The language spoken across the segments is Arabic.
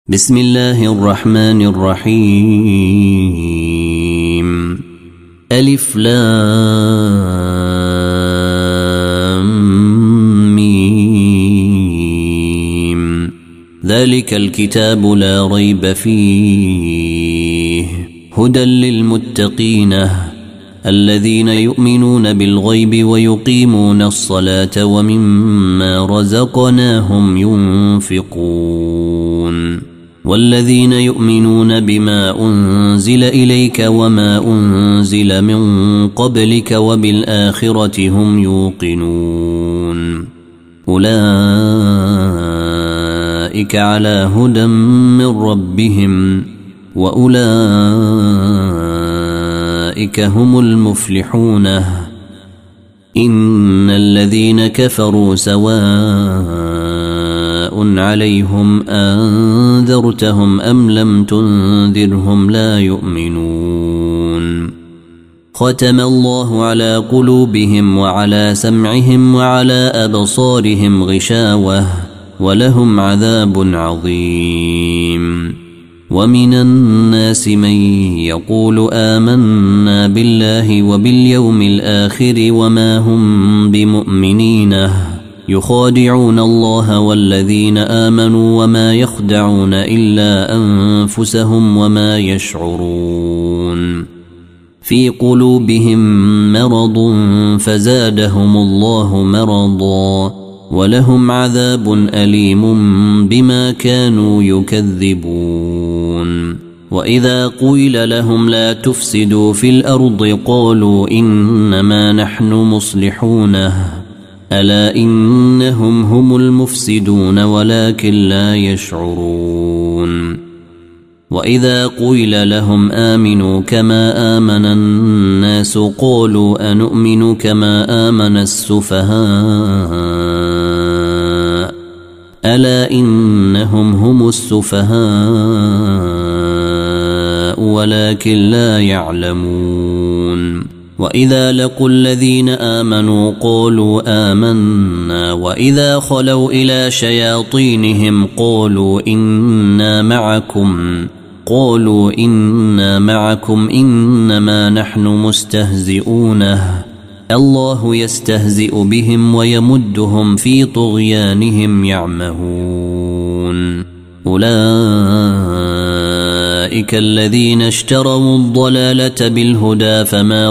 بسم الله الرحمن الرحيم. ألف لام ميم. ذلك الكتاب لا ريب فيه هدى للمتقين الذين يؤمنون بالغيب ويقيمون الصلاة ومما رزقناهم ينفقون والذين يؤمنون بما أنزل إليك وما أنزل من قبلك وبالآخرة هم يوقنون أولئك على هدى من ربهم وأولئك هم المفلحون. إن الذين كفروا سواء عليهم أنذرتهم أم لم تنذرهم لا يؤمنون. ختم الله على قلوبهم وعلى سمعهم وعلى أبصارهم غشاوة ولهم عذاب عظيم. ومن الناس من يقول آمنا بالله وباليوم الآخر وما هم بمؤمنين يخادعون الله والذين آمنوا وما يخدعون إلا أنفسهم وما يشعرون. في قلوبهم مرض فزادهم الله مرضا ولهم عذاب أليم بما كانوا يكذبون. وإذا قيل لهم لا تفسدوا في الأرض قالوا إنما نحن مصلحون ألا إنهم هم المفسدون ولكن لا يشعرون. وإذا قيل لهم آمنوا كما آمن الناس قالوا أنؤمن كما آمن السفهاء ألا إنهم هم السفهاء ولكن لا يعلمون. وإذا لقوا الذين آمنوا قالوا آمنا وإذا خلوا إلى شياطينهم قالوا إنا معكم إنما نحن مستهزئون الله يستهزئ بهم ويمدهم في طغيانهم يعمهون. أولئك الذين اشتروا الضلالة بالهدى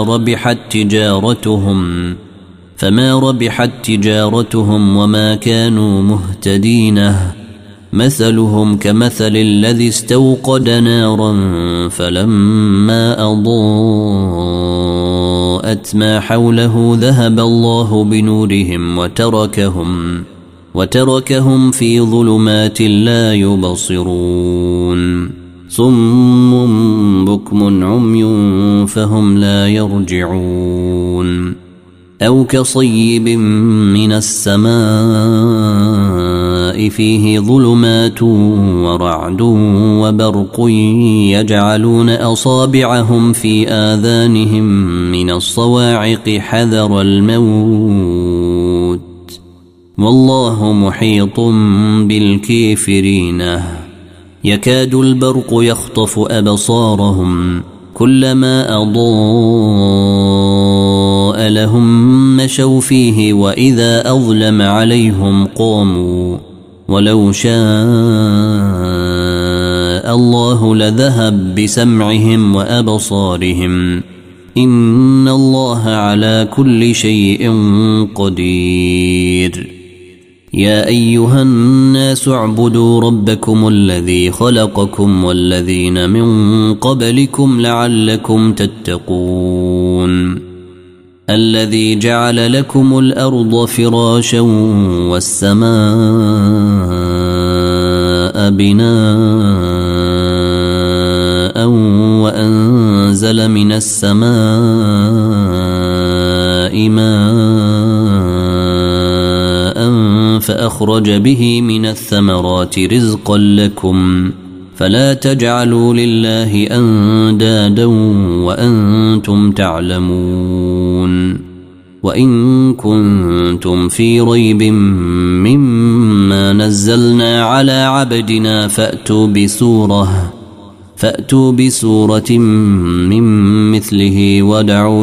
فما ربحت تجارتهم وما كانوا مهتدين. مثلهم كمثل الذي استوقد نارا فلما أضاءت ما حوله ذهب الله بنورهم وتركهم في ظلمات لا يبصرون. صم بكم عمي فهم لا يرجعون. أو كصيب من السماء فيه ظلمات ورعد وبرق يجعلون أصابعهم في آذانهم من الصواعق حذر الموت والله محيط بالكافرين. يكاد البرق يخطف أبصارهم كلما أضاء لهم مشوا فيه وإذا أظلم عليهم قاموا ولو شاء الله لذهب بسمعهم وأبصارهم إن الله على كل شيء قدير. يا أيها الناس اعبدوا ربكم الذي خلقكم والذين من قبلكم لعلكم تتقون. الذي جعل لكم الأرض فراشا والسماء بناء وأنزل من السماء ماء فأخرج به من الثمرات رزقا لكم فلا تجعلوا لله أندادا وأنتم تعلمون. وإن كنتم في ريب مما نزلنا على عبدنا فأتوا بسورة من مثله ودعوا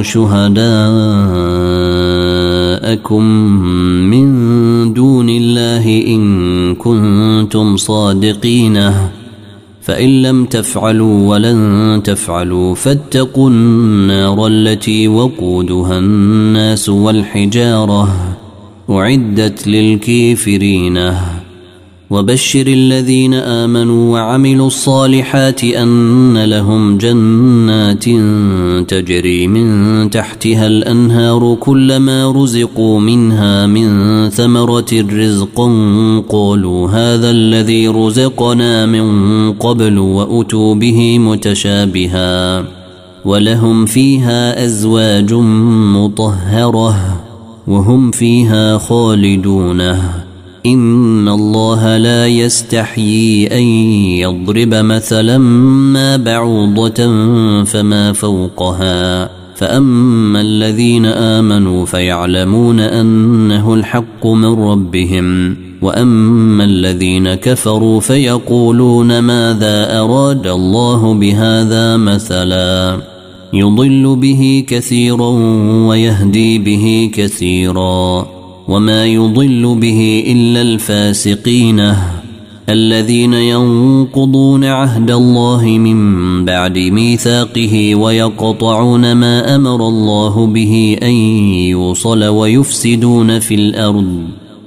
شهداءكم من دون الله إن كنتم صادقين فإن لم تفعلوا ولن تفعلوا فاتقوا النار التي وقودها الناس والحجارة أعدت للكافرين وبشر الذين آمنوا وعملوا الصالحات أن لهم جنات تجري من تحتها الأنهار كلما رزقوا منها من ثمرة رزقا قالوا هذا الذي رزقنا من قبل وأتوا به متشابها ولهم فيها أزواج مطهرة وهم فيها خالدون إن الله لا يستحيي أن يضرب مثلا ما بعوضة فما فوقها فأما الذين آمنوا فيعلمون أنه الحق من ربهم وأما الذين كفروا فيقولون ماذا أراد الله بهذا مثلا يضل به كثيرا ويهدي به كثيرا وما يضل به إلا الفاسقين الذين ينقضون عهد الله من بعد ميثاقه ويقطعون ما أمر الله به أن يوصل ويفسدون في الأرض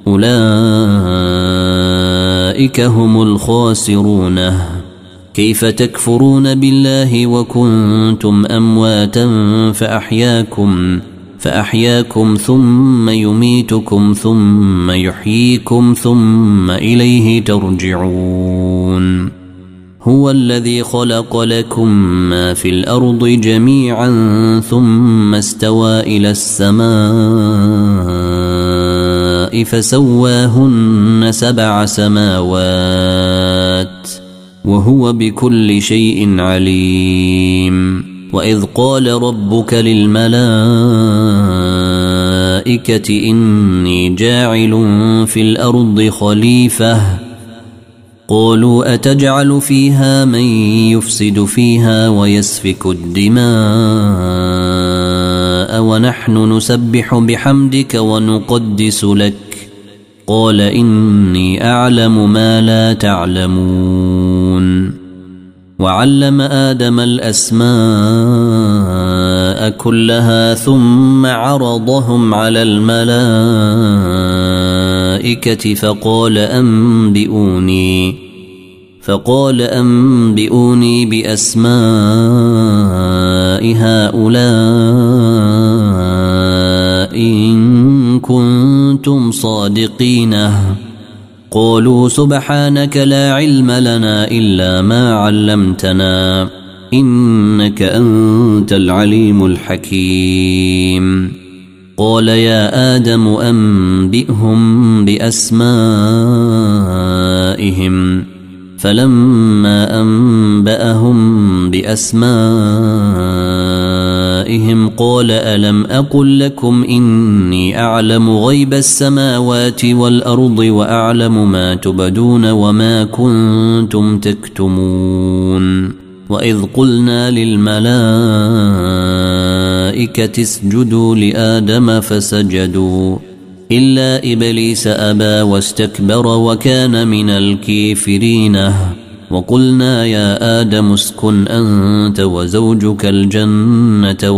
أولئك هم الخاسرون كيف تكفرون بالله وكنتم أمواتا فأحياكم ثم يميتكم ثم يحييكم ثم إليه ترجعون هو الذي خلق لكم ما في الأرض جميعا ثم استوى إلى السماء فسواهن 7 سماوات وهو بكل شيء عليم وإذ قال ربك للملائكة إني جاعل في الأرض خليفة قالوا أتجعل فيها من يفسد فيها ويسفك الدماء ونحن نسبح بحمدك ونقدس لك قال إني أعلم ما لا تعلمون وعلم آدم الأسماء كلها ثم عرضهم على الملائكة فقال أنبئوني بأسماء هؤلاء إن كنتم صادقين قالوا سبحانك لا علم لنا إلا ما علمتنا إنك أنت العليم الحكيم قال يا آدم أنبئهم بأسمائهم فلما أنبأهم بأسمائهم قال ألم أقل لكم إني أعلم غيب السماوات والأرض وأعلم ما تبدون وما كنتم تكتمون وإذ قلنا للملائكة اسجدوا لآدم فسجدوا إلا إبليس أبى واستكبر وكان من الكافرين وقلنا يا آدم اسكن أنت وزوجك الجنة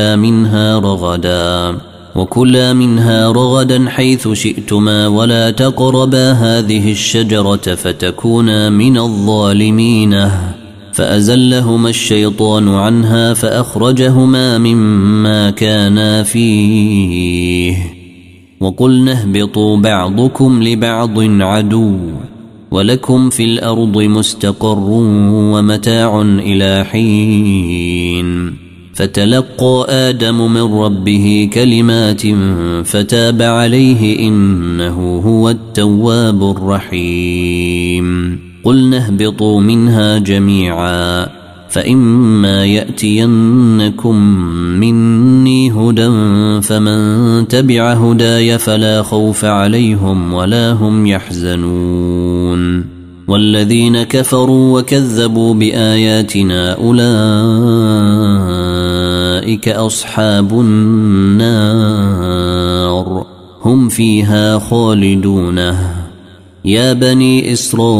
وكلا منها رغدا حيث شئتما ولا تقربا هذه الشجرة فتكونا من الظالمين فأزلهما الشيطان عنها فأخرجهما مما كانا فيه وقلنا اهبطوا بعضكم لبعض عدو ولكم في الأرض مستقر ومتاع إلى حين فتلقى آدم من ربه كلمات فتاب عليه إنه هو التواب الرحيم قلنا اهبطوا منها جميعا فإما يأتينكم مني هدى فمن تبع هداي فلا خوف عليهم ولا هم يحزنون والذين كفروا وكذبوا بآياتنا أولئك أصحاب النار هم فيها خالدون. يا بني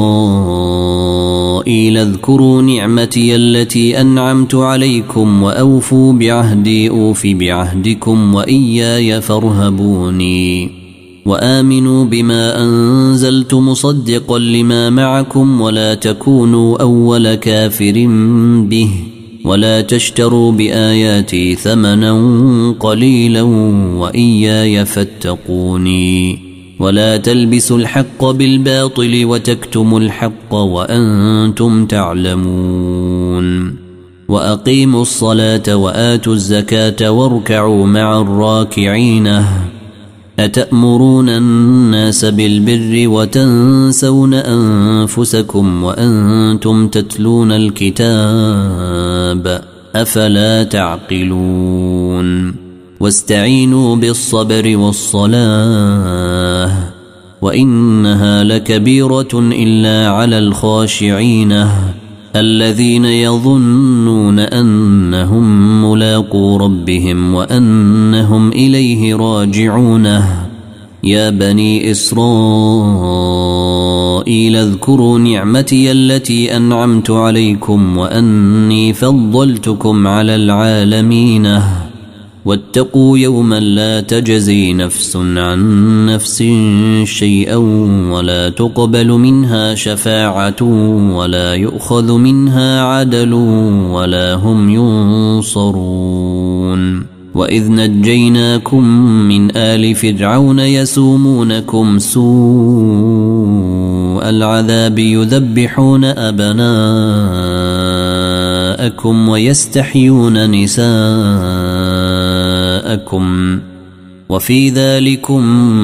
إسرائيل اذكروا نعمتي التي أنعمت عليكم وأوفوا بعهدي أوف بعهدكم وإياي فارهبوني وآمنوا بما أنزلت مصدقا لما معكم ولا تكونوا أول كافر به ولا تشتروا بآياتي ثمنا قليلا وإياي فاتقوني ولا تلبسوا الحق بالباطل وتكتموا الحق وأنتم تعلمون وأقيموا الصلاة وآتوا الزكاة واركعوا مع الراكعين أتأمرون الناس بالبر وتنسون أنفسكم وأنتم تتلون الكتاب أفلا تعقلون واستعينوا بالصبر والصلاة وإنها لكبيرة إلا على الخاشعين الذين يظنون أنهم ملاقو ربهم وأنهم إليه راجعون. يا بني إسرائيل اذكروا نعمتي التي أنعمت عليكم وأني فضلتكم على العالمين واتقوا يوما لا تجزي نفس عن نفس شيئا ولا تقبل منها شفاعة ولا يؤخذ منها عدل ولا هم ينصرون. وإذ نجيناكم من آل فرعون يسومونكم سوء العذاب يذبحون أبناءكم ويستحيون نساءكم وفي ذلكم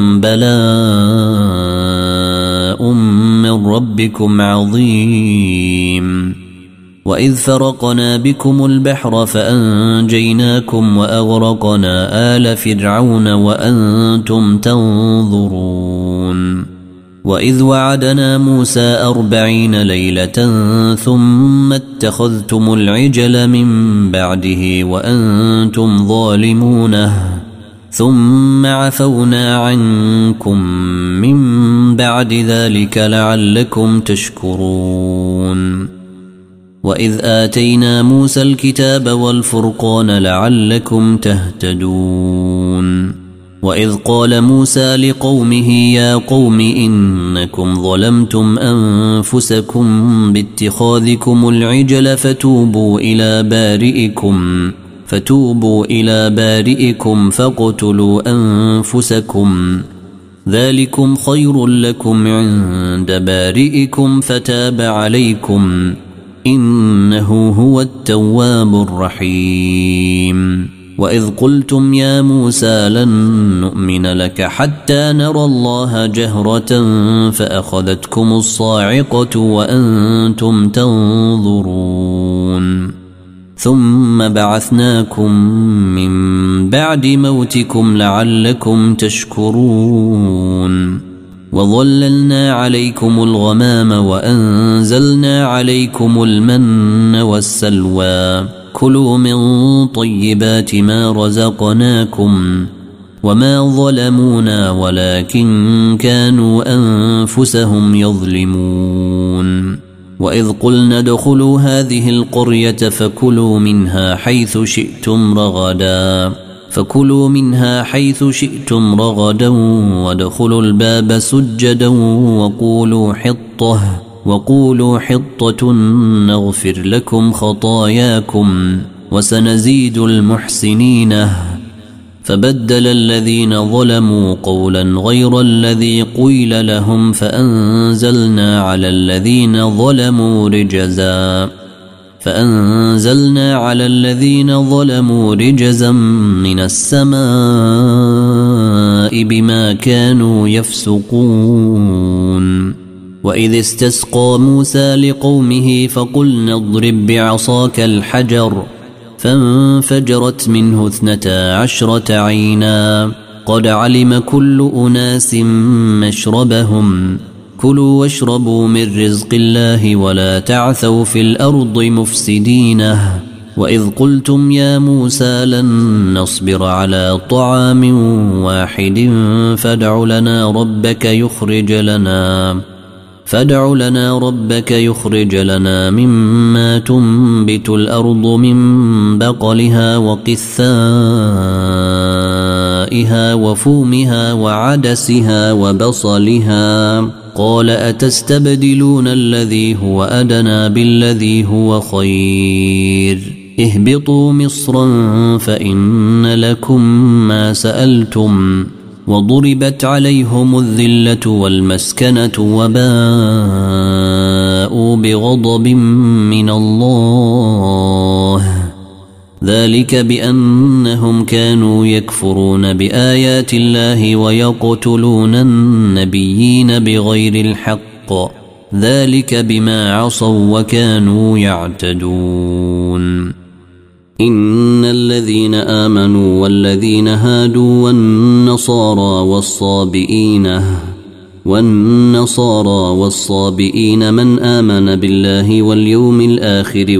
بلاء من ربكم عظيم. وإذ فرقنا بكم البحر فأنجيناكم وأغرقنا آل فرعون وأنتم تنظرون. وإذ وعدنا موسى 40 ليلة ثم اتخذتم العجل من بعده وأنتم ظالمون ثم عفونا عنكم من بعد ذلك لعلكم تشكرون. وإذ آتينا موسى الكتاب والفرقان لعلكم تهتدون. وإذ قال موسى لقومه يا قوم إنكم ظلمتم أنفسكم باتخاذكم العجل فتوبوا إلى بارئكم فاقتلوا أنفسكم ذلكم خير لكم عند بارئكم فتاب عليكم إنه هو التواب الرحيم. وإذ قلتم يا موسى لن نؤمن لك حتى نرى الله جهرة فأخذتكم الصاعقة وأنتم تنظرون ثم بعثناكم من بعد موتكم لعلكم تشكرون. وظللنا عليكم الغمام وأنزلنا عليكم المن والسلوى كلوا من طيبات ما رزقناكم وما ظلمونا ولكن كانوا أنفسهم يظلمون. وإذ قلنا ادخلوا هذه القرية فكلوا منها حيث شئتم رغدا وادخلوا الباب سجدا وقولوا حطة نغفر لكم خطاياكم وسنزيد المحسنين. فبدل الذين ظلموا قولا غير الذي قيل لهم فأنزلنا على الذين ظلموا رجزا من السماء بما كانوا يفسقون. وإذ استسقى موسى لقومه فقلنا اضرب بعصاك الحجر فانفجرت منه 12 عينا قد علم كل أناس مشربهم كلوا واشربوا من رزق الله ولا تعثوا في الأرض مفسدينه وإذ قلتم يا موسى لن نصبر على طعام واحد فادع لنا ربك يخرج لنا مما تنبت الأرض من بقلها وقثائها وفومها وعدسها وبصلها قال أتستبدلون الذي هو أدنى بالذي هو خير اهبطوا مصرا فإن لكم ما سألتم وضربت عليهم الذلة والمسكنة وباءوا بغضب من الله ذلك بأنهم كانوا يكفرون بآيات الله ويقتلون النبيين بغير الحق ذلك بما عصوا وكانوا يعتدون إن الذين آمنوا والذين هادوا والصابئين من آمن بالله واليوم الآخر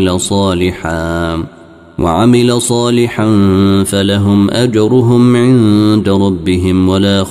وعمل صالحا فلهم أجرهم عند ربهم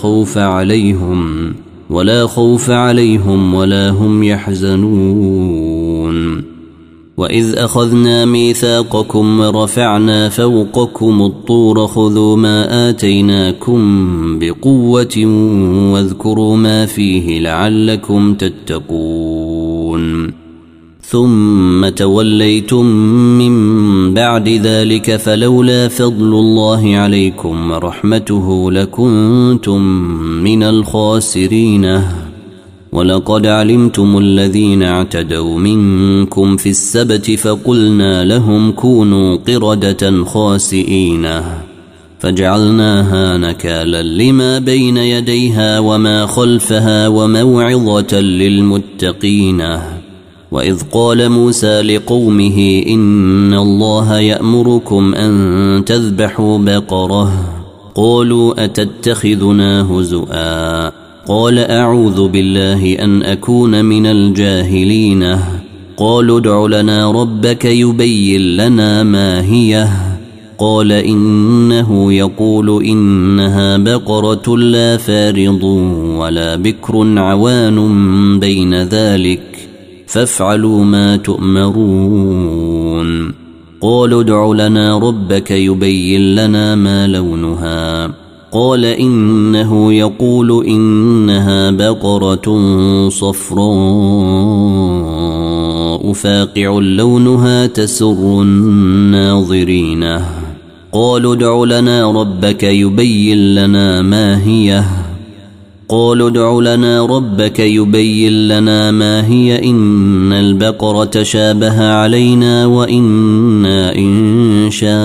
ولا خوف عليهم ولا هم يحزنون وإذ أخذنا ميثاقكم ورفعنا فوقكم الطور خذوا ما آتيناكم بقوة واذكروا ما فيه لعلكم تتقون ثم توليتم من بعد ذلك فلولا فضل الله عليكم ورحمته لكنتم من الخاسرين ولقد علمتم الذين اعتدوا منكم في السبت فقلنا لهم كونوا قردة خاسئين فجعلناها نكالا لما بين يديها وما خلفها وموعظة للمتقين وإذ قال موسى لقومه إن الله يأمركم أن تذبحوا بقرة قالوا أتتخذنا هزؤا قال أعوذ بالله أن أكون من الجاهلين قالوا ادع لنا ربك يبين لنا ما هي قال إنه يقول إنها بقرة لا فارض ولا بكر عوان بين ذلك فافعلوا ما تؤمرون قالوا ادع لنا ربك يبين لنا ما لونها قال إنه يقول إنها بقرة صفراء فاقع لونها تسر الناظرين قالوا ادع لنا ربك يبين لنا ما هي إن البقرة شابه علينا وإنا إن شاء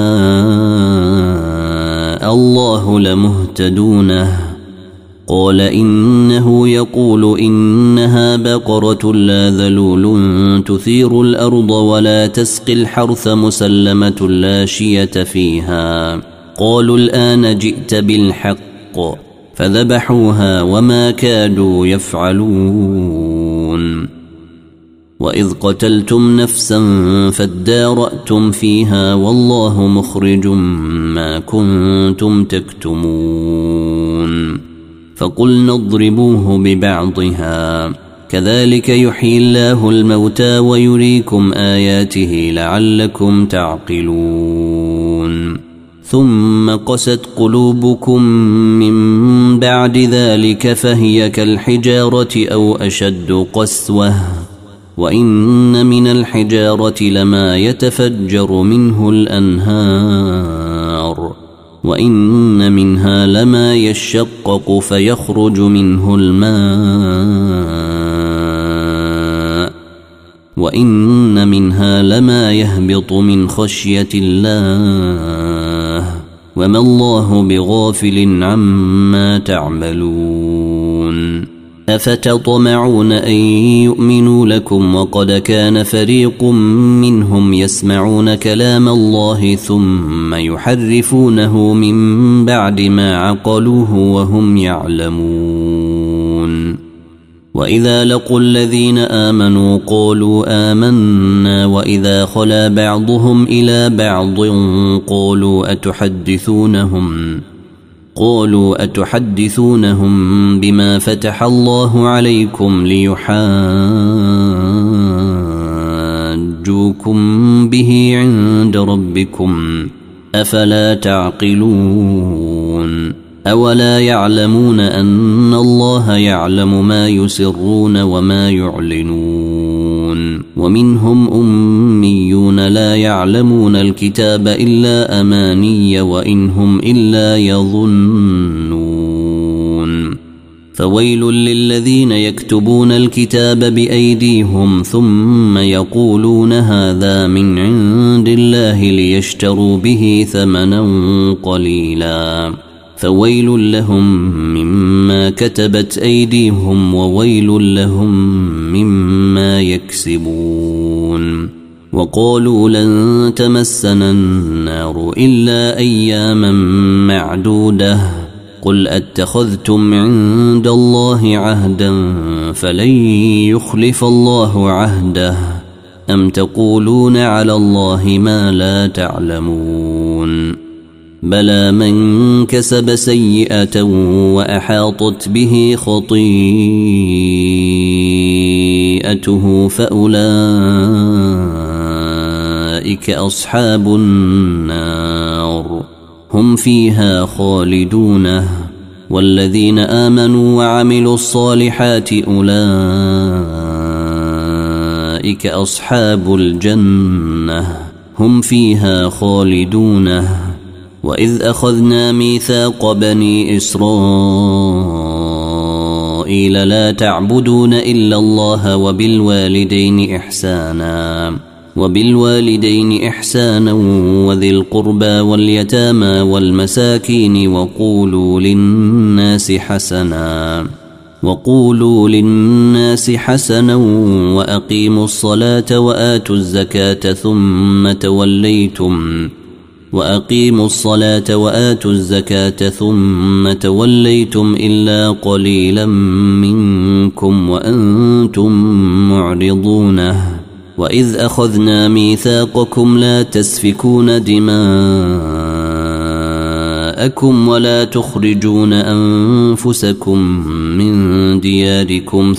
الله لمهتدون قال إنه يقول إنها بقرة لا ذلول تثير الأرض ولا تسقي الحرث مسلمة لا شية فيها قالوا الآن جئت بالحق فذبحوها وما كادوا يفعلون وإذ قتلتم نفسا فادارأتم فيها والله مخرج ما كنتم تكتمون فقلنا اضربوه ببعضها كذلك يحيي الله الموتى ويريكم آياته لعلكم تعقلون ثم قست قلوبكم من بعد ذلك فهي كالحجارة أو أشد قسوة وإن من الحجارة لما يتفجر منه الأنهار وإن منها لما يشقق فيخرج منه الماء وإن منها لما يهبط من خشية الله وما الله بغافل عما تعملون أفتطمعون أن يؤمنوا لكم وقد كان فريق منهم يسمعون كلام الله ثم يحرفونه من بعد ما عقلوه وهم يعلمون. وإذا لقوا الذين آمنوا قالوا آمنا وإذا خلا بعضهم إلى بعض قالوا أتحدثونهم بما فتح الله عليكم ليحاجوكم به عند ربكم أفلا تعقلون. أولا يعلمون أن الله يعلم ما يسرون وما يعلنون. ومنهم أميون لا يعلمون الكتاب إلا أماني وإن هم إلا يظنون. فويل للذين يكتبون الكتاب بأيديهم ثم يقولون هذا من عند الله ليشتروا به ثمنا قليلا فويل لهم مما كتبت أيديهم وويل لهم مما يكسبون. وقالوا لن تمسنا النار إلا أياما معدودة قل أتخذتم عند الله عهدا فلن يخلف الله عهده أم تقولون على الله ما لا تعلمون. بلى من كسب سيئة وأحاطت به خطيئته فأولئك أصحاب النار هم فيها خالدون. والذين آمنوا وعملوا الصالحات أولئك أصحاب الجنة هم فيها خالدون. وإذ أخذنا ميثاق بني إسرائيل لا تعبدون إلا الله وبالوالدين إحسانا وذي القربى واليتامى والمساكين وقولوا للناس حسنا وأقيموا الصلاة وآتوا الزكاة ثم توليتم إلا قليلا منكم وأنتم معرضون. وإذ أخذنا ميثاقكم لا تسفكون دماءكم ولا تخرجون أنفسكم من دياركم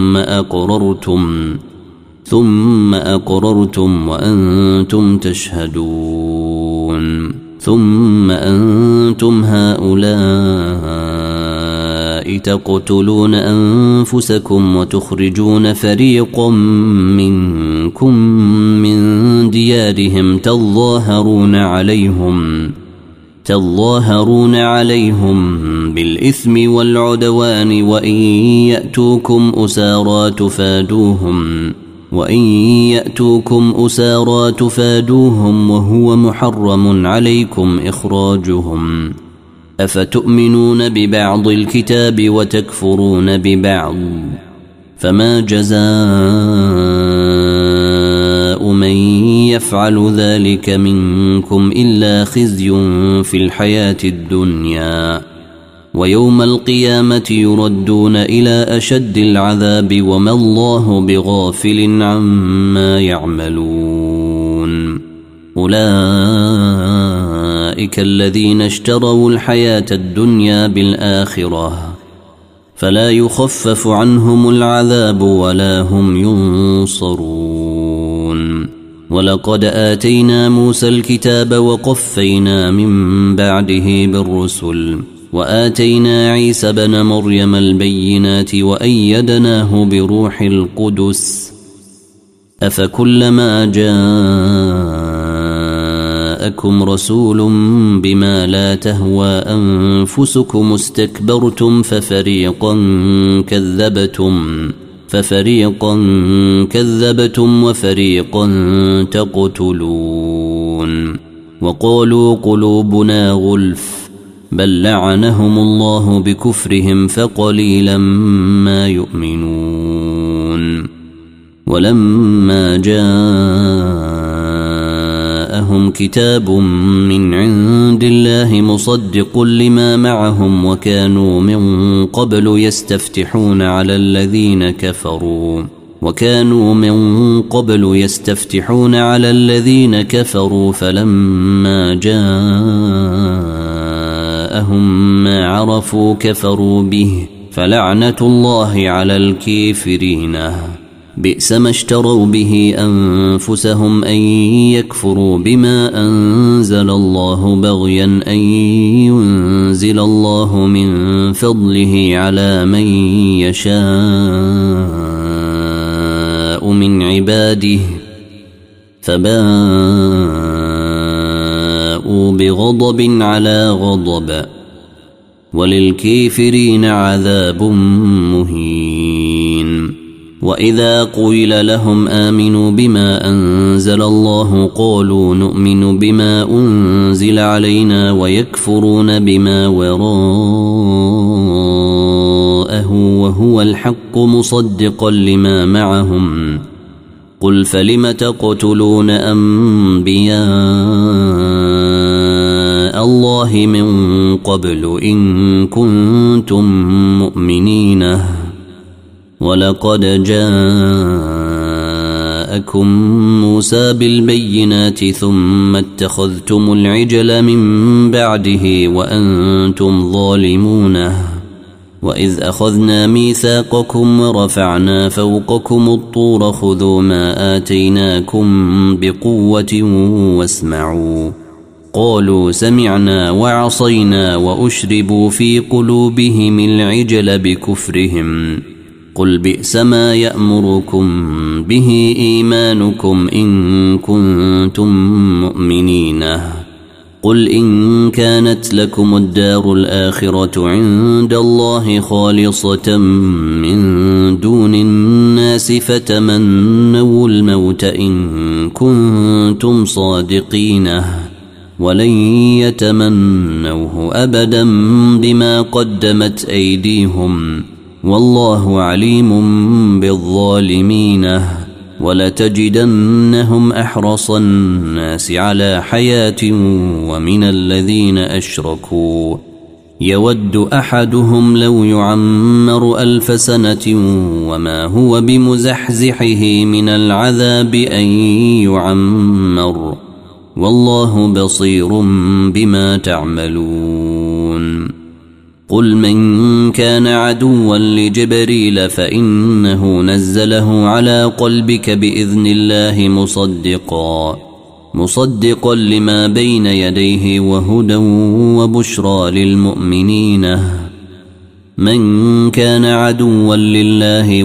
ثم أقررتم وأنتم تشهدون. ثم أنتم هؤلاء تقتلون أنفسكم وتخرجون فريقا منكم من ديارهم تظاهرون عليهم بالإثم والعدوان وإن يأتوكم أسارى تفادوهم وهو محرم عليكم إخراجهم. أفتؤمنون ببعض الكتاب وتكفرون ببعض فما جزاء من يفعل ذلك منكم إلا خزي في الحياة الدنيا ويوم القيامة يردون إلى أشد العذاب وما الله بغافل عما يعملون. أولئك الذين اشتروا الحياة الدنيا بالآخرة فلا يخفف عنهم العذاب ولا هم ينصرون. ولقد آتينا موسى الكتاب وقفينا من بعده بالرسل وآتينا عيسى بن مريم البينات وأيدناه بروح القدس أفكلما جاءكم رسول بما لا تهوى أنفسكم استكبرتم ففريقا كذبتم وفريقا تقتلون. وقالوا قلوبنا غلف بل لعنهم الله بكفرهم فقليلا ما يؤمنون ولما جاءهم كتاب من عند الله مصدق لما معهم وكانوا من قبل يستفتحون على الذين كفروا فلما جاءهم ما عرفوا كفروا به فلعنة الله على الكافرين بئس ما اشتروا به أنفسهم أن يكفروا بما أنزل الله بغيا أن ينزل الله من فضله على من يشاء من عباده فباءوا بغضب على غضب وللكافرين عذاب مهين وإذا قيل لهم آمنوا بما أنزل الله قالوا نؤمن بما أنزل علينا ويكفرون بما وراءه وهو الحق مصدقا لما معهم قل فلم تقتلون أنبياء الله من قبل إن كنتم مؤمنين ولقد جاءكم موسى بالبينات ثم اتخذتم العجل من بعده وأنتم ظالمون وإذ أخذنا ميثاقكم ورفعنا فوقكم الطور خذوا ما آتيناكم بقوة واسمعوا قالوا سمعنا وعصينا وأشربوا في قلوبهم العجل بكفرهم قل بئس ما يأمركم به إيمانكم إن كنتم مؤمنين قل إن كانت لكم الدار الآخرة عند الله خالصة من دون الناس فتمنوا الموت إن كنتم صادقين ولن يتمنوه أبدا بما قدمت أيديهم والله عليم بالظالمين ولتجدنهم أحرص الناس على حياة ومن الذين أشركوا يود أحدهم لو يعمر 1000 سنة وما هو بمزحزحه من العذاب أن يعمر والله بصير بما تعملون قل من كان عدوا لجبريل فإنه نزله على قلبك بإذن الله مصدقا لما بين يديه وهدى وبشرى للمؤمنين من كان عدوا لله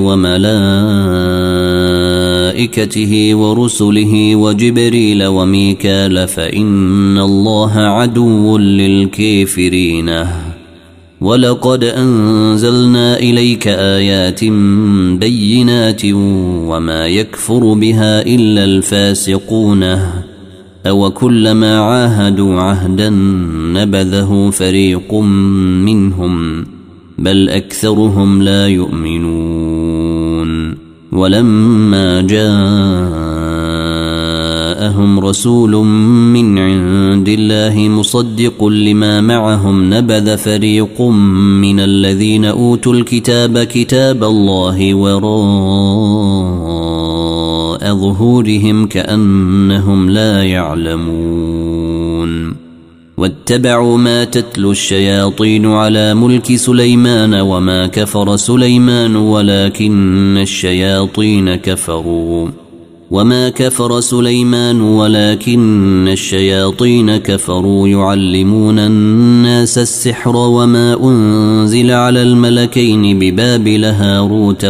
وملائكته ورسله وجبريل وميكال فإن الله عدو للكافرين ولقد أنزلنا إليك آيات بينات وما يكفر بها إلا الفاسقون أو كلما عاهدوا عهدا نبذه فريق منهم بل أكثرهم لا يؤمنون ولما جاءهم رسول من عند الله مصدق لما معهم نبذ فريق من الذين أوتوا الكتاب كتاب الله وراء ظهورهم كأنهم لا يعلمون واتبعوا ما تتلو الشياطين على ملك سليمان وما كفر سليمان ولكن الشياطين كفروا يعلمون الناس السحر وما أنزل على الملكين ببابل هاروت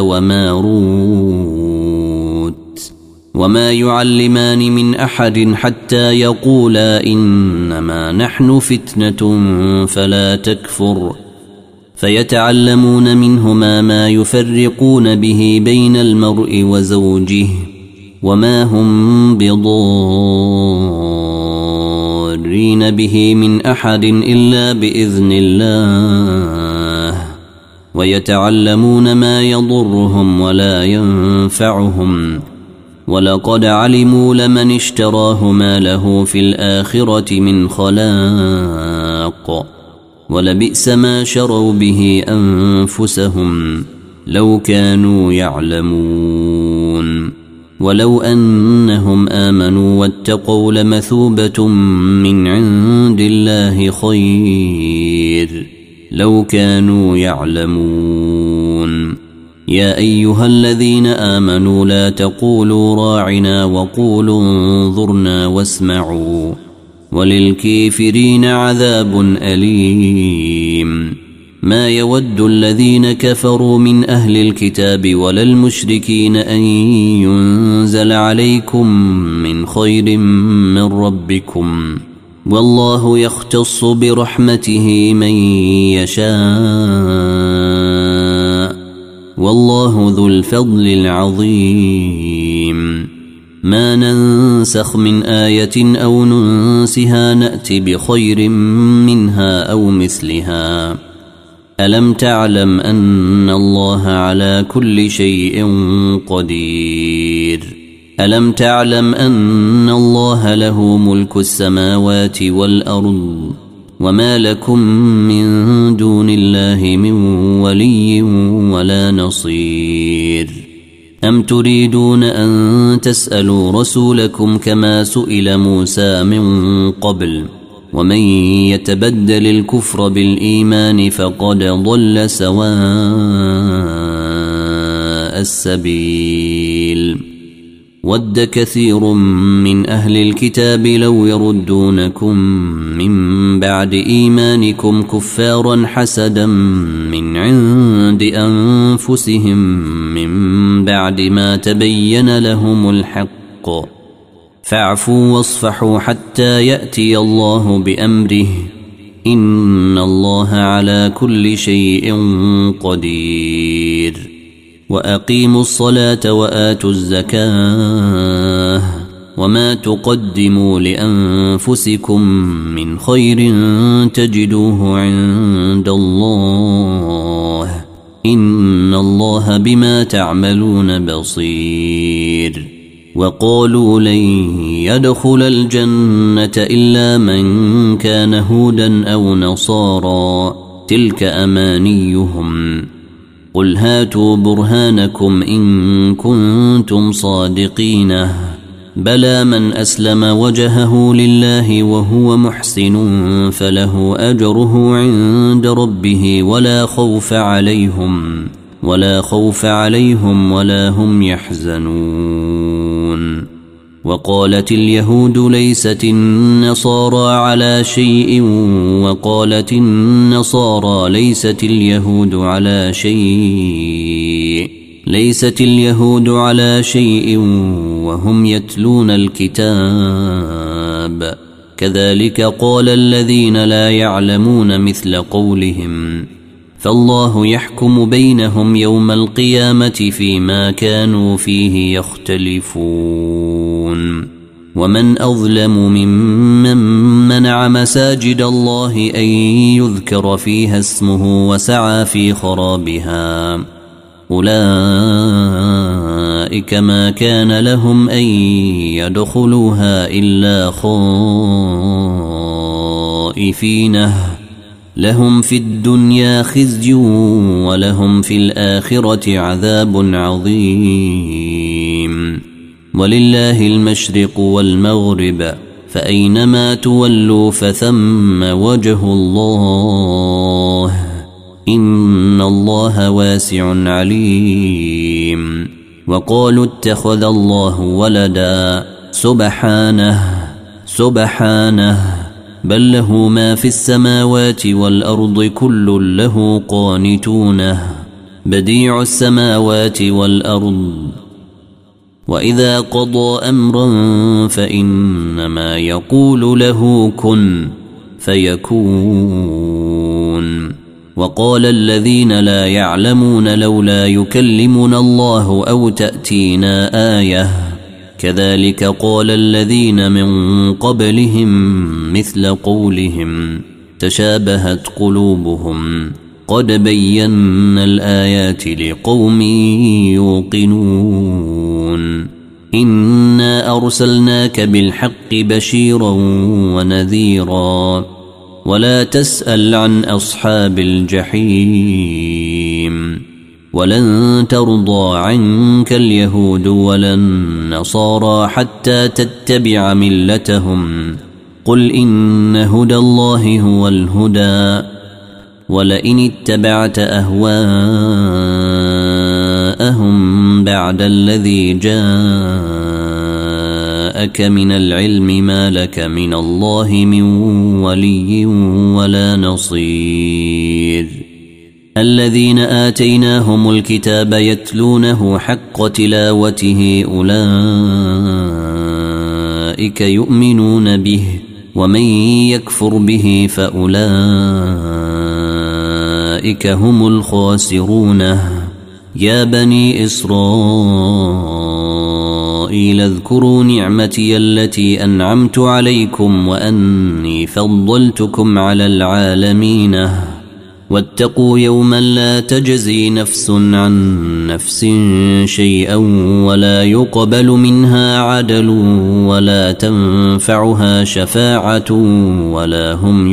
وماروت وما يعلمان من أحد حتى يقولا إنما نحن فتنة فلا تكفر فيتعلمون منهما ما يفرقون به بين المرء وزوجه وما هم بضارين مضرين به من أحد إلا بإذن الله ويتعلمون ما يضرهم ولا ينفعهم ولقد علموا لمن اشتراه ما له في الآخرة من خلاق ولبئس ما شروا به أنفسهم لو كانوا يعلمون ولو أنهم آمنوا واتقوا لمثوبة من عند الله خير لو كانوا يعلمون يا أيها الذين آمنوا لا تقولوا راعنا وقولوا انظرنا واسمعوا وللكافرين عذاب أليم ما يود الذين كفروا من أهل الكتاب ولا المشركين أن ينزل عليكم من خير من ربكم والله يختص برحمته من يشاء والله ذو الفضل العظيم ما ننسخ من آية أو ننسها نأت بخير منها أو مثلها ألم تعلم أن الله على كل شيء قدير ألم تعلم أن الله له ملك السماوات والأرض وما لكم من دون الله من ولي ولا نصير أم تريدون أن تسألوا رسولكم كما سئل موسى من قبل ومن يتبدل الكفر بالإيمان فقد ضل سواء السبيل ود كثير من أهل الكتاب لو يردونكم من بعد إيمانكم كفارا حسدا من عند أنفسهم من بعد ما تبين لهم الحق فاعفوا واصفحوا حتى يأتي الله بأمره إن الله على كل شيء قدير وأقيموا الصلاة وآتوا الزكاة وما تقدموا لأنفسكم من خير تجدوه عند الله إن الله بما تعملون بصير وقالوا لن يدخل الجنة إلا من كان هودا أو نصارى تلك أمانيهم قل هاتوا برهانكم إن كنتم صادقين بلى من أسلم وجهه لله وهو محسن فله أجره عند ربه ولا خوف عليهم ولا هم يحزنون وقالت اليهود ليست النصارى على شيء وقالت النصارى ليست اليهود على شيء وهم يتلون الكتاب كذلك قال الذين لا يعلمون مثل قولهم فالله يحكم بينهم يوم القيامة فيما كانوا فيه يختلفون ومن أظلم ممن منع مساجد الله أن يذكر فيها اسمه وسعى في خرابها أولئك ما كان لهم أن يدخلوها إلا خائفين لهم في الدنيا خزي ولهم في الآخرة عذاب عظيم ولله المشرق والمغرب فأينما تولوا فثم وجه الله إن الله واسع عليم وقالوا اتخذ الله ولدا سبحانه بل له ما في السماوات والأرض كل له قانتونه بديع السماوات والأرض وإذا قضى أمرا فإنما يقول له كن فيكون وقال الذين لا يعلمون لولا يكلمنا الله أو تأتينا آية كذلك قال الذين من قبلهم مثل قولهم تشابهت قلوبهم قد بينا الآيات لقوم يوقنون إنا أرسلناك بالحق بشيرا ونذيرا ولا تسأل عن أصحاب الجحيم ولن ترضى عنك اليهود ولا النصارى حتى تتبع ملتهم قل إن هدى الله هو الهدى ولئن اتبعت أهواءهم بعد الذي جاءك من العلم ما لك من الله من ولي ولا نصير الذين آتيناهم الكتاب يتلونه حق تلاوته أولئك يؤمنون به ومن يكفر به فأولئك هم الخاسرون يا بني إسرائيل اذكروا نعمتي التي أنعمت عليكم وأني فضلتكم على العالمين واتقوا يوما لا تجزي نفس عن نفس شيئا ولا يقبل منها عدل ولا تنفعها شفاعة ولا هم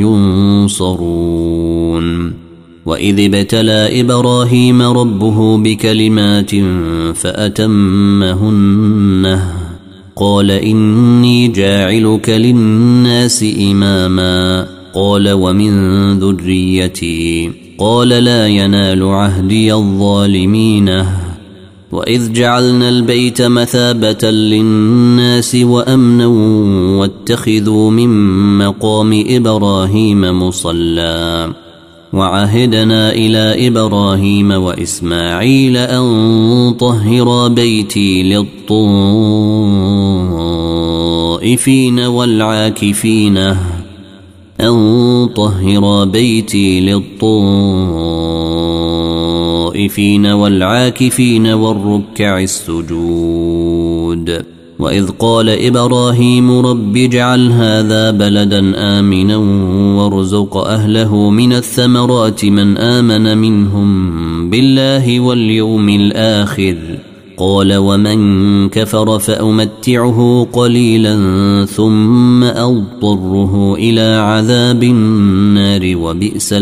ينصرون وإذ ابتلى إبراهيم ربه بكلمات فأتمهن قال إني جاعلك للناس إماما قال ومن ذريتي قال لا ينال عهدي الظالمين وإذ جعلنا البيت مثابة للناس وأمنا واتخذوا من مقام إبراهيم مصلى وعهدنا إلى إبراهيم وإسماعيل أن طهرا بيتي للطائفين والعاكفين والركع السجود وإذ قال إبراهيم رب اجعل هذا بلدا آمنا وارزق أهله من الثمرات من آمن منهم بالله واليوم الآخر قال ومن كفر فأمتعه قليلا ثم أضطره إلى عذاب النار وبئس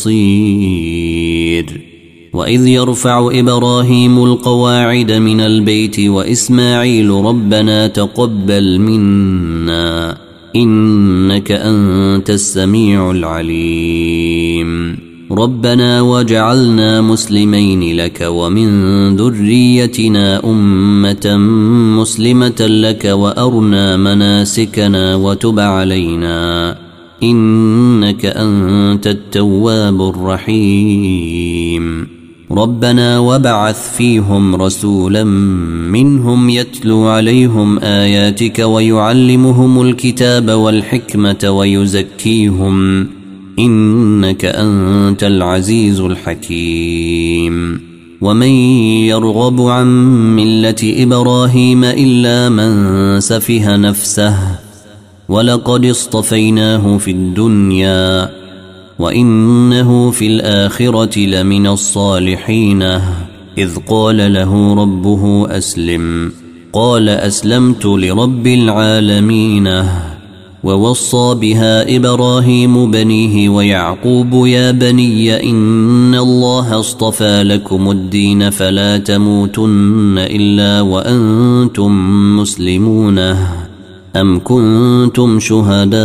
المصير وإذ يرفع إبراهيم القواعد من البيت وإسماعيل ربنا تقبل منا إنك أنت السميع العليم ربنا وجعلنا مسلمين لك ومن ذريتنا أمة مسلمة لك وأرنا مناسكنا وتب علينا إنك أنت التواب الرحيم ربنا وابعث فيهم رسولا منهم يتلو عليهم آياتك ويعلمهم الكتاب والحكمة ويزكيهم إنك أنت العزيز الحكيم ومن يرغب عن ملة إبراهيم إلا من سفه نفسه ولقد اصطفيناه في الدنيا وإنه في الآخرة لمن الصالحين إذ قال له ربه أسلم قال أسلمت لرب العالمين ووصى بها إبراهيم بنيه ويعقوب يا بني إن الله اصطفى لكم الدين فلا تموتن إلا وأنتم مسلمون أم كنتم شهداء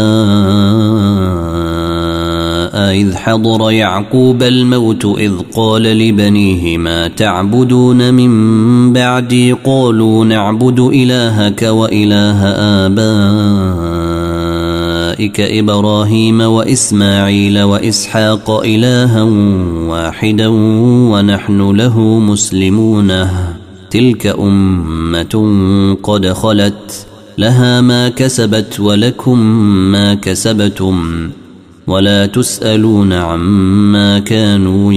إذ حضر يعقوب الموت إذ قال لبنيه ما تعبدون من بعدي قالوا نعبد إلهك وإله آبائك إبراهيم وإسماعيل وإسحاق إلها واحدا ونحن له مسلمون تلك أمة قد خلت لها ما كسبت ولكم ما كسبتم ولا تسألون عما كانوا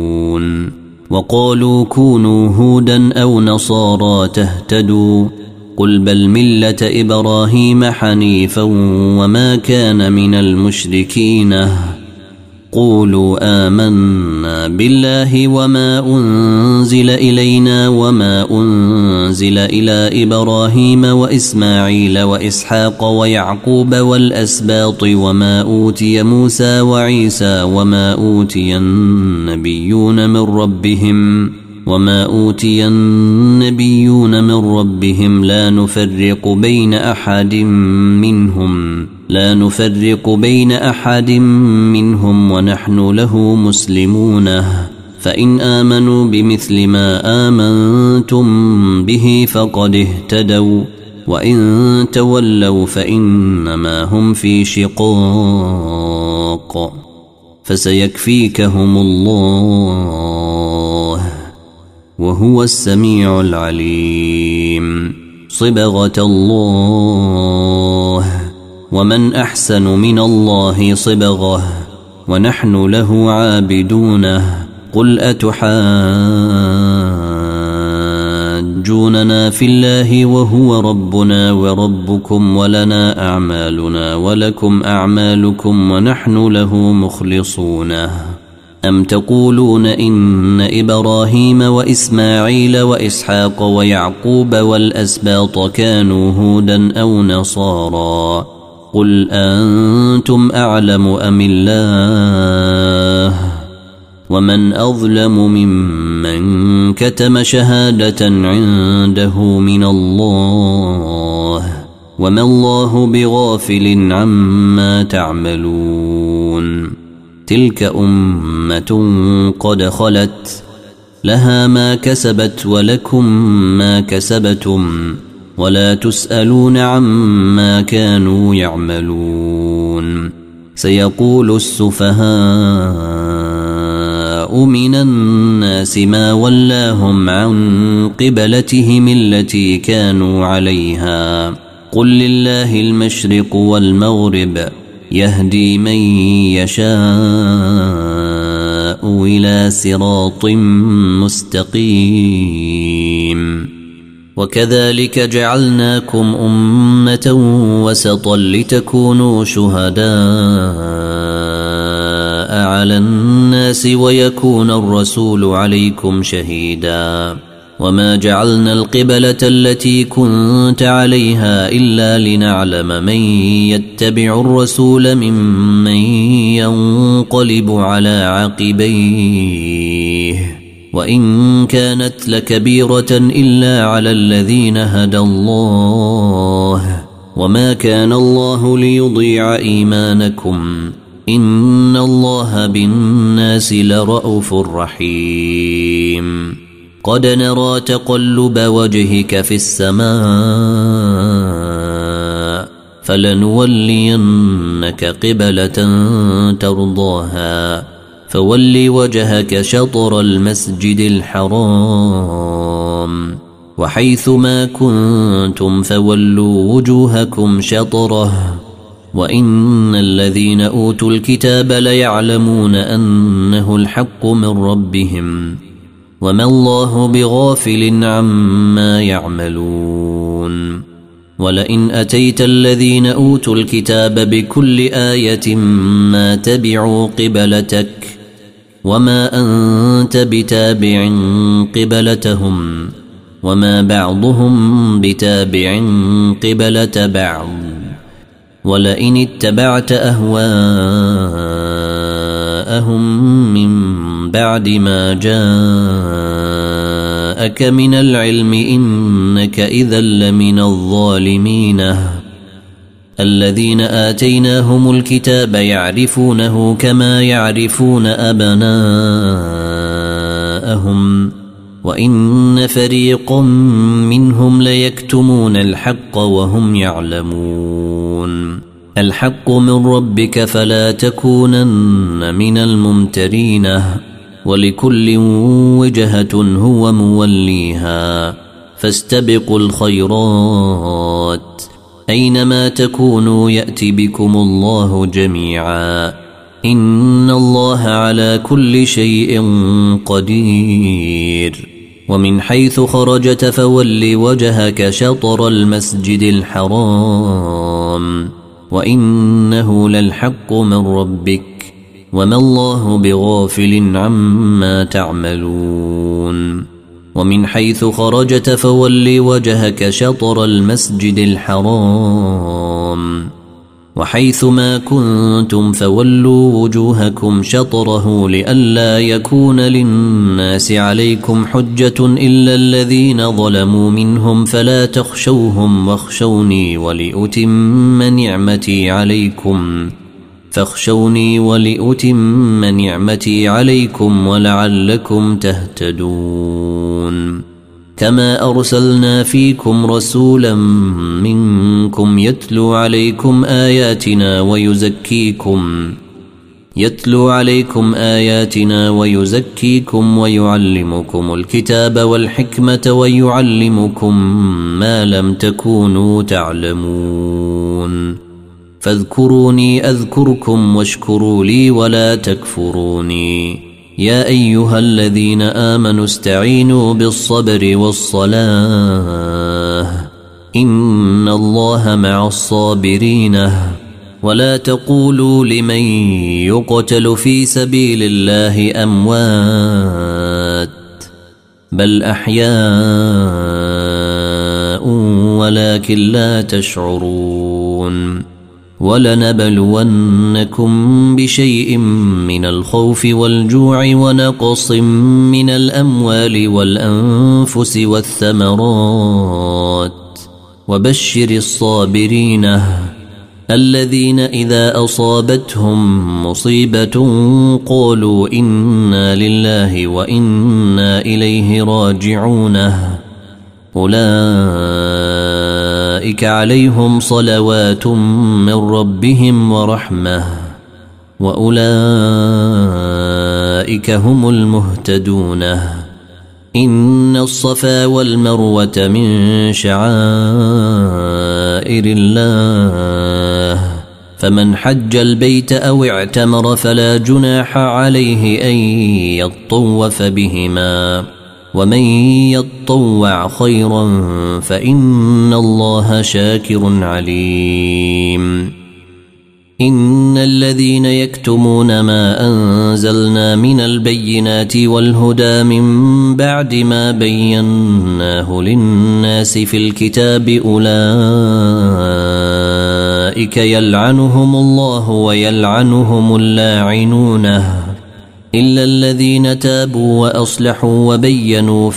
يعملون وقالوا كونوا هودا أو نصارى تهتدوا قل بل ملة إبراهيم حنيفا وما كان من المشركين قولوا آمنا بالله وما أنزل إلينا وما أنزل إلى إبراهيم وإسماعيل وإسحاق ويعقوب والأسباط وما أوتي موسى وعيسى وما أوتي النبيون من ربهم لا نفرق بين أحد منهم ونحن له مسلمون فإن آمنوا بمثل ما آمنتم به فقد اهتدوا وإن تولوا فإنما هم في شقاق فسيكفيكهم الله وهو السميع العليم صبغة الله ومن أحسن من الله صبغة ونحن له عابدون قل أتحاجوننا في الله وهو ربنا وربكم ولنا أعمالنا ولكم أعمالكم ونحن له مخلصون أم تقولون إن إبراهيم وإسماعيل وإسحاق ويعقوب والأسباط كانوا هودا أو نصارى قل أنتم أعلم أم الله ومن أظلم ممن كتم شهادة عنده من الله وما الله بغافل عما تعملون تلك أمة قد خلت لها ما كسبت ولكم ما كسبتم ولا تسألون عما كانوا يعملون سيقول السفهاء من الناس ما ولاهم عن قبلتهم التي كانوا عليها قل لله المشرق والمغرب يهدي من يشاء إلى صراط مستقيم وكذلك جعلناكم أمة وسطا لتكونوا شهداء على الناس ويكون الرسول عليكم شهيدا وما جعلنا القبلة التي كنت عليها إلا لنعلم من يتبع الرسول ممن ينقلب على عقبيه وإن كانت لكبيرة إلا على الذين هدى الله وما كان الله ليضيع إيمانكم إن الله بالناس لرءوف رحيم قد نرى تقلب وجهك في السماء فلنولينك قبلة ترضاها فول وجهك شطر المسجد الحرام وحيث ما كنتم فولوا وجوهكم شطره وإن الذين أوتوا الكتاب ليعلمون أنه الحق من ربهم وما الله بغافل عما يعملون ولئن أتيت الذين أوتوا الكتاب بكل آية ما تبعوا قبلتك وما أنت بتابع قبلتهم وما بعضهم بتابع قبلة بعض ولئن اتبعت أهواءهم من بعد ما جاءك من العلم إنك إذا لمن الظالمين الذين آتيناهم الكتاب يعرفونه كما يعرفون أبناءهم وإن فريقا منهم ليكتمون الحق وهم يعلمون الحق من ربك فلا تكونن من الممترين ولكل وجهة هو موليها فاستبقوا الخيرات أينما تكونوا يأتي بكم الله جميعا إن الله على كل شيء قدير ومن حيث خرجت فول وجهك شطر المسجد الحرام وإنه للحق من ربك وما الله بغافل عما تعملون ومن حيث خرجت فول وجهك شطر المسجد الحرام وحيث ما كنتم فولوا وجوهكم شطره لئلا يكون للناس عليكم حجة إلا الذين ظلموا منهم فلا تخشوهم واخشوني ولأتم نعمتي عليكم ولعلكم تهتدون كما أرسلنا فيكم رسولا منكم يتلو عليكم آياتنا ويزكيكم ويعلمكم الكتاب والحكمة ويعلمكم ما لم تكونوا تعلمون فاذكروني أذكركم واشكروا لي ولا تكفروني يا أيها الذين آمنوا استعينوا بالصبر والصلاة إن الله مع الصابرين ولا تقولوا لمن يقتل في سبيل الله أموات بل أحياء ولكن لا تشعرون ولنبلونكم بشيء من الخوف والجوع ونقص من الأموال والأنفس والثمرات وبشر الصابرين الذين إذا أصابتهم مصيبة قالوا إنا لله وإنا إليه راجعون أولئك عليهم صلوات من ربهم ورحمة وأولئك هم المهتدون إن الصفا والمروة من شعائر الله فمن حج البيت أو اعتمر فلا جناح عليه أن يطوف بهما ومن يطوع خيرا فإن الله شاكر عليم إن الذين يكتمون ما أنزلنا من البينات والهدى من بعد ما بيناه للناس في الكتاب أولئك يلعنهم الله ويلعنهم اللاعنون إلا الذين تابوا وأصلحوا وبينوا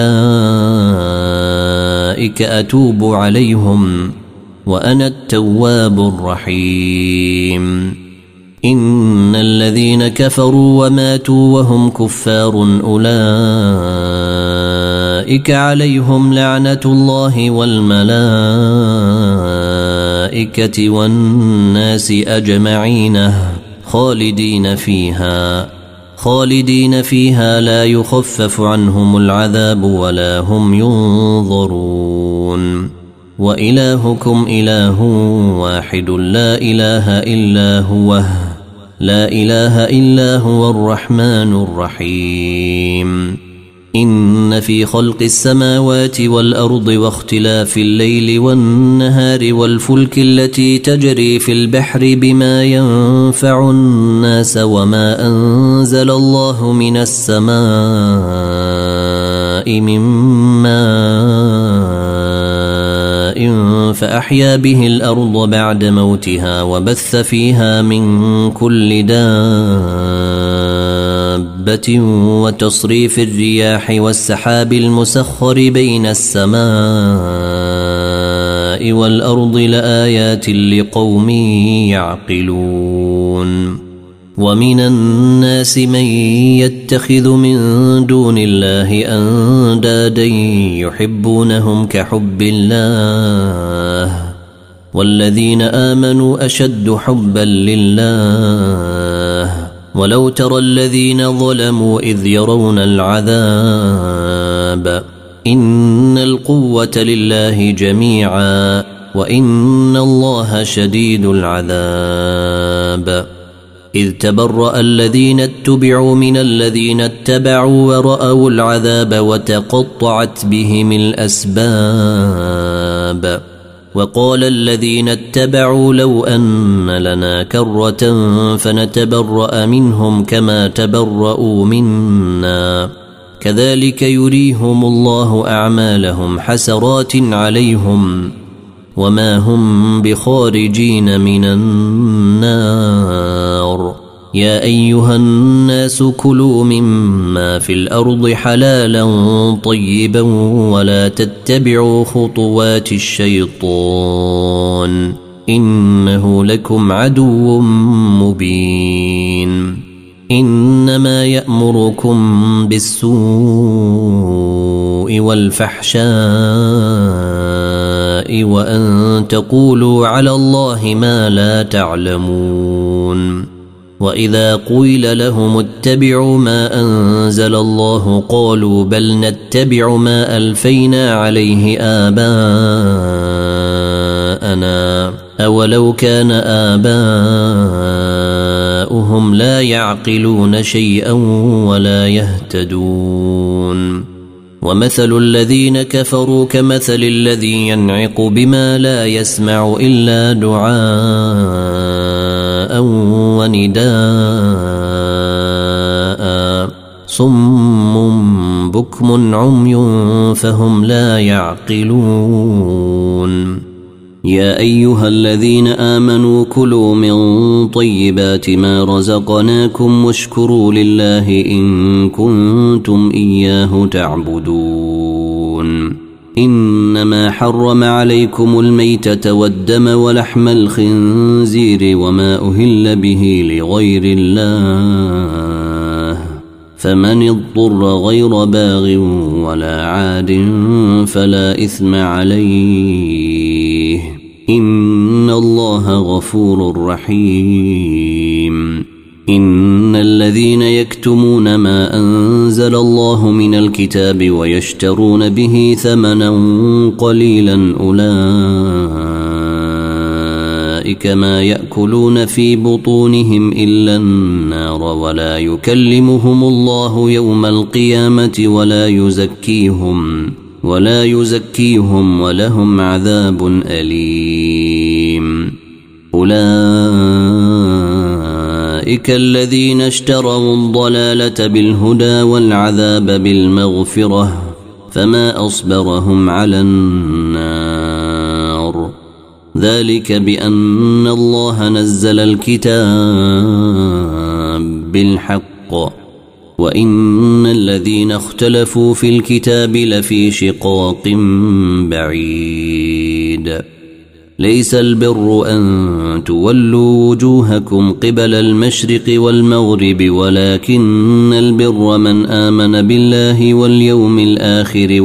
فأولئك أتوب عليهم وأنا التواب الرحيم إن الذين كفروا وماتوا وهم كفار أولئك عليهم لعنة الله والملائكة والناس أجمعين خالدين فيها لا يخفف عنهم العذاب ولا هم ينظرون وإلهكم إله واحد لا إله إلا هو الرحمن الرحيم إن في خلق السماوات والأرض واختلاف الليل والنهار والفلك التي تجري في البحر بما ينفع الناس وما أنزل الله من السماء من ماء فأحيا به الأرض بعد موتها وبث فيها من كل دابة وتصريف الرياح والسحاب المسخر بين السماء والأرض لآيات لقوم يعقلون ومن الناس من يتخذ من دون الله أندادا يحبونهم كحب الله والذين آمنوا أشد حبا لله ولو ترى الذين ظلموا إذ يرون العذاب إن القوة لله جميعا وإن الله شديد العذاب إذ تبرأ الذين اتبعوا من الذين اتبعوا ورأوا العذاب وتقطعت بهم الأسباب وقال الذين اتبعوا لو أن لنا كرة فنتبرأ منهم كما تبرؤوا منا كذلك يريهم الله أعمالهم حسرات عليهم وما هم بخارجين من النار يا أيها الناس كلوا مما في الأرض حلالا طيبا ولا تتبعوا خطوات الشيطان إنه لكم عدو مبين إنما يأمركم بالسوء والفحشاء وأن تقولوا على الله ما لا تعلمون وإذا قيل لهم اتبعوا ما أنزل الله قالوا بل نتبع ما ألفينا عليه آباءنا أولو كان آباؤهم لا يعقلون شيئا ولا يهتدون ومثل الذين كفروا كمثل الذي ينعق بما لا يسمع إلا دعاء ونداء صم بكم عمي فهم لا يعقلون يا أيها الذين آمنوا كلوا من طيبات ما رزقناكم واشكروا لله إن كنتم إياه تعبدون إنما حرم عليكم الميتة والدم ولحم الخنزير وما أهل به لغير الله فمن اضطر غير باغ ولا عاد فلا إثم عليه إن الله غفور رحيم إن الذين يكتمون ما أنزل الله من الكتاب ويشترون به ثمنا قليلا أولئك ما يأكلون في بطونهم إلا النار ولا يكلمهم الله يوم القيامة ولا يزكيهم ولهم عذاب أليم أولئك الذين اشتروا الضلالة بالهدى والعذاب بالمغفرة فما أصبرهم على النار ذلك بأن الله نزل الكتاب بالحق وإن الذين اختلفوا في الكتاب لفي شقاق بعيد ليس البر أن تولوا وجوهكم قبل المشرق والمغرب ولكن البر من آمن بالله واليوم الآخر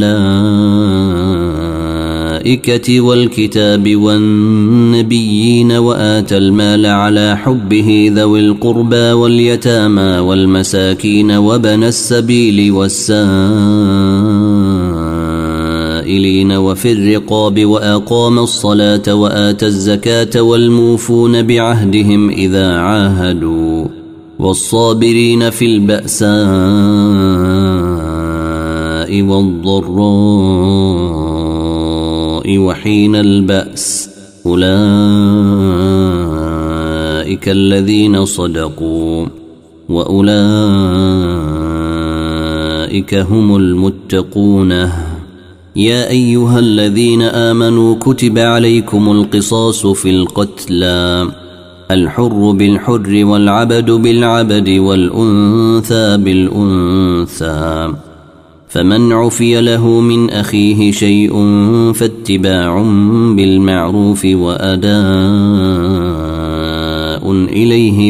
والملائكة والكتاب والنبيين وآتى المال على حبه ذوي القربى واليتامى والمساكين وابن السبيل والسائلين وفي الرقاب وأقام الصلاة وآتى الزكاة والموفون بعهدهم إذا عاهدوا والصابرين في البأساء والضراء وحين البأس أولئك الذين صدقوا وأولئك هم المتقون يا أيها الذين آمنوا كتب عليكم القصاص في القتلى الحر بالحر والعبد بالعبد والأنثى بالأنثى فمن عفي له من أخيه شيء فاتباع بالمعروف وأداء إليه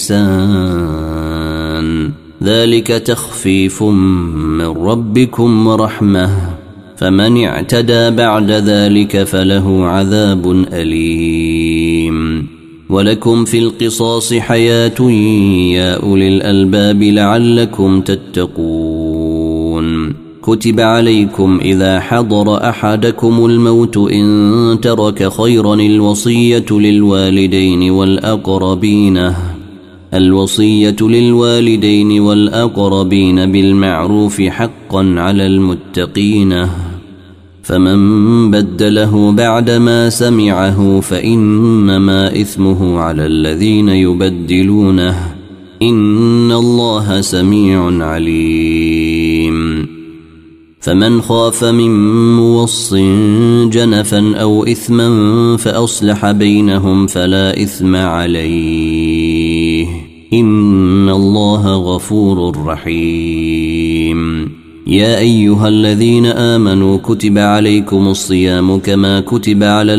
بإحسان ذلك تخفيف من ربكم ورحمة فمن اعتدى بعد ذلك فله عذاب أليم ولكم في القصاص حياة يا أولي الألباب لعلكم تتقون كتب عليكم إذا حضر أحدكم الموت إن ترك خيرا الوصية للوالدين والأقربين الوصية للوالدين والأقربين بالمعروف حقا على المتقين فمن بدله بعدما سمعه فإنما إثمه على الذين يبدلونه إن الله سميع عليم فمن خاف من موص جنفا أو إثما فأصلح بينهم فلا إثم عليه إن الله غفور رحيم يا أيها الذين آمنوا كتب عليكم الصيام كما كتب على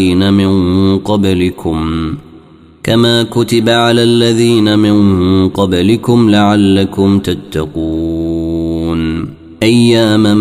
الذين من قبلكم لعلكم تتقون أياما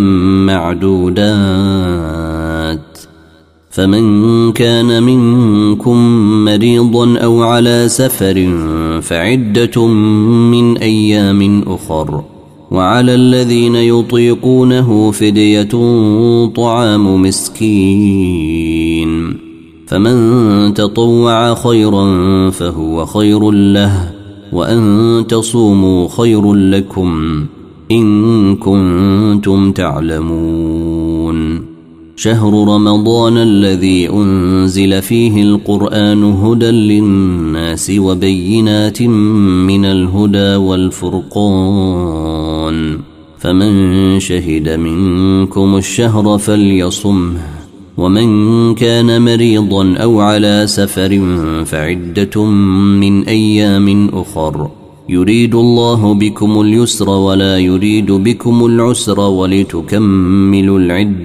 معدودات فمن كان منكم مريضا أو على سفر فعدة من أيام أخر وعلى الذين يطيقونه فدية طعام مسكين فمن تطوع خيرا فهو خير له وأن تصوموا خير لكم إن كنتم تعلمون شهر رمضان الذي أنزل فيه القرآن هدى للناس وبينات من الهدى والفرقان فمن شهد منكم الشهر فليصمه ومن كان مريضا أو على سفر فعدة من أيام أخر يريد الله بكم اليسر ولا يريد بكم العسر ولتكملوا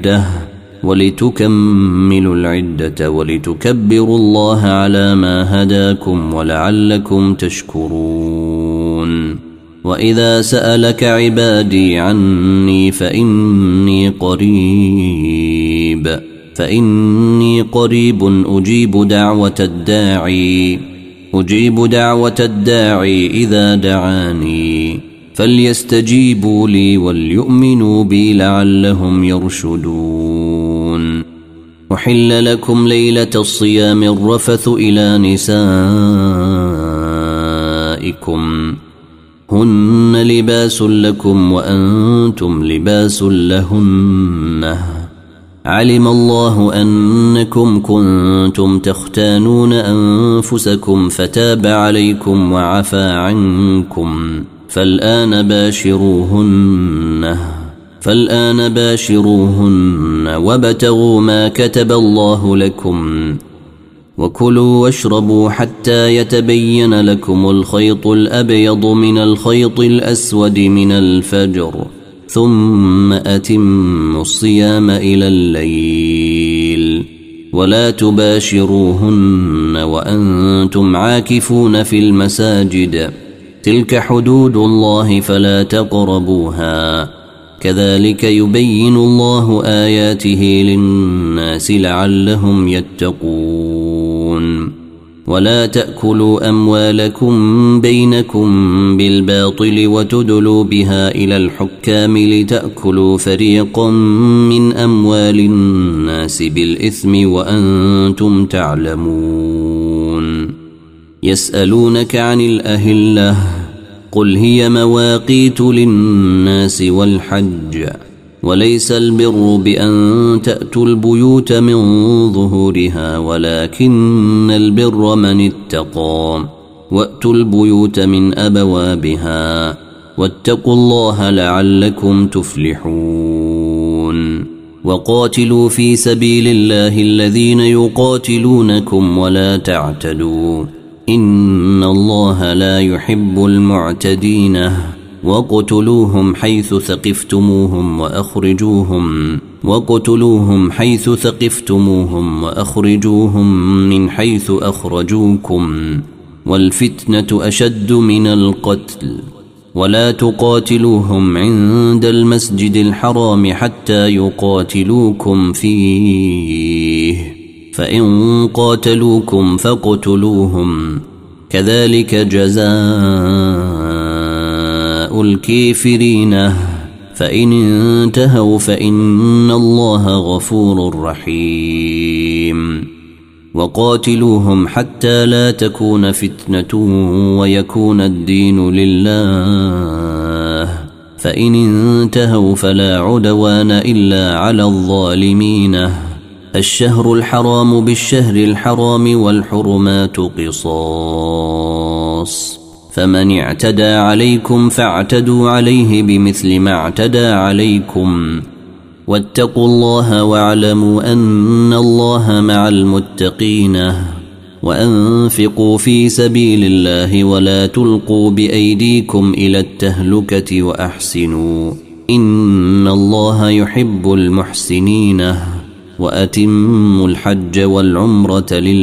العدة ولتكبروا الله على ما هداكم ولعلكم تشكرون وإذا سألك عبادي عني فإني قريب أجيب دعوة الداعي إذا دعاني فليستجيبوا لي وليؤمنوا بي لعلهم يرشدون أحل لكم ليلة الصيام الرفث إلى نسائكم هن لباس لكم وأنتم لباس لهن علم الله أنكم كنتم تختانون أنفسكم فتاب عليكم وعفى عنكم فالآن باشروهن وابتغوا ما كتب الله لكم وكلوا واشربوا حتى يتبين لكم الخيط الأبيض من الخيط الأسود من الفجر ثم أتموا الصيام إلى الليل ولا تباشروهن وأنتم عاكفون في المساجد تلك حدود الله فلا تقربوها كذلك يبين الله آياته للناس لعلهم يتقون ولا تأكلوا أموالكم بينكم بالباطل وتدلوا بها إلى الحكام لتأكلوا فريقا من أموال الناس بالإثم وأنتم تعلمون يسألونك عن الأهلة قل هي مواقيت للناس والحج وليس البر بأن تأتوا البيوت من ظهورها ولكن البر من اتقى وأتوا البيوت من أبوابها واتقوا الله لعلكم تفلحون وقاتلوا في سبيل الله الذين يقاتلونكم ولا تعتدوا إن الله لا يحب المعتدين وقتلوهم حيث ثقفتموهم وأخرجوهم من حيث أخرجوكم والفتنة أشد من القتل ولا تقاتلوهم عند المسجد الحرام حتى يقاتلوكم فيه فإن قاتلوكم فاقتلوهم كذلك جزاء الكافرين فإن انتهوا فإن الله غفور رحيم وقاتلوهم حتى لا تكون فتنة ويكون الدين لله، فإن انتهوا فلا عدوان إلا على الظالمين. الشهر الحرام بالشهر الحرام والحرمات قصاص، فمن اعتدى عليكم فاعتدوا عليه بمثل ما اعتدى عليكم، واتقوا الله واعلموا أن الله مع المتقين. وأنفقوا في سبيل الله ولا تلقوا بأيديكم إلى التهلكة وأحسنوا إن الله يحب المحسنين. وأتموا الحج والعمرة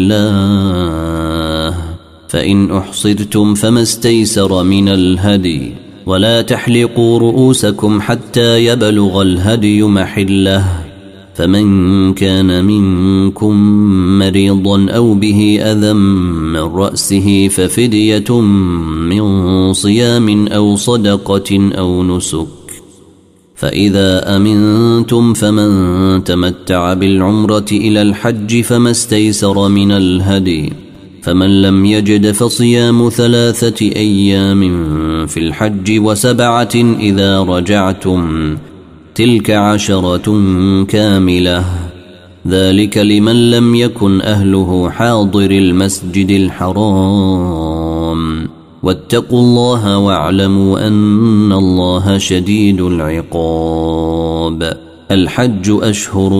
لله، فإن أحصرتم فما استيسر من الهدي، ولا تحلقوا رؤوسكم حتى يبلغ الهدي محله، فمن كان منكم مريضا أو به أذى من رأسه ففدية من صيام أو صدقة أو نسك. فإذا أمنتم فمن تمتع بالعمرة إلى الحج فما استيسر من الهدي، فمن لم يجد فصيام 3 أيام في الحج و7 إذا رجعتم، تلك 10 كاملة، ذلك لمن لم يكن أهله حاضر المسجد الحرام. واتقوا الله واعلموا أن الله شديد العقاب. الحج أشهر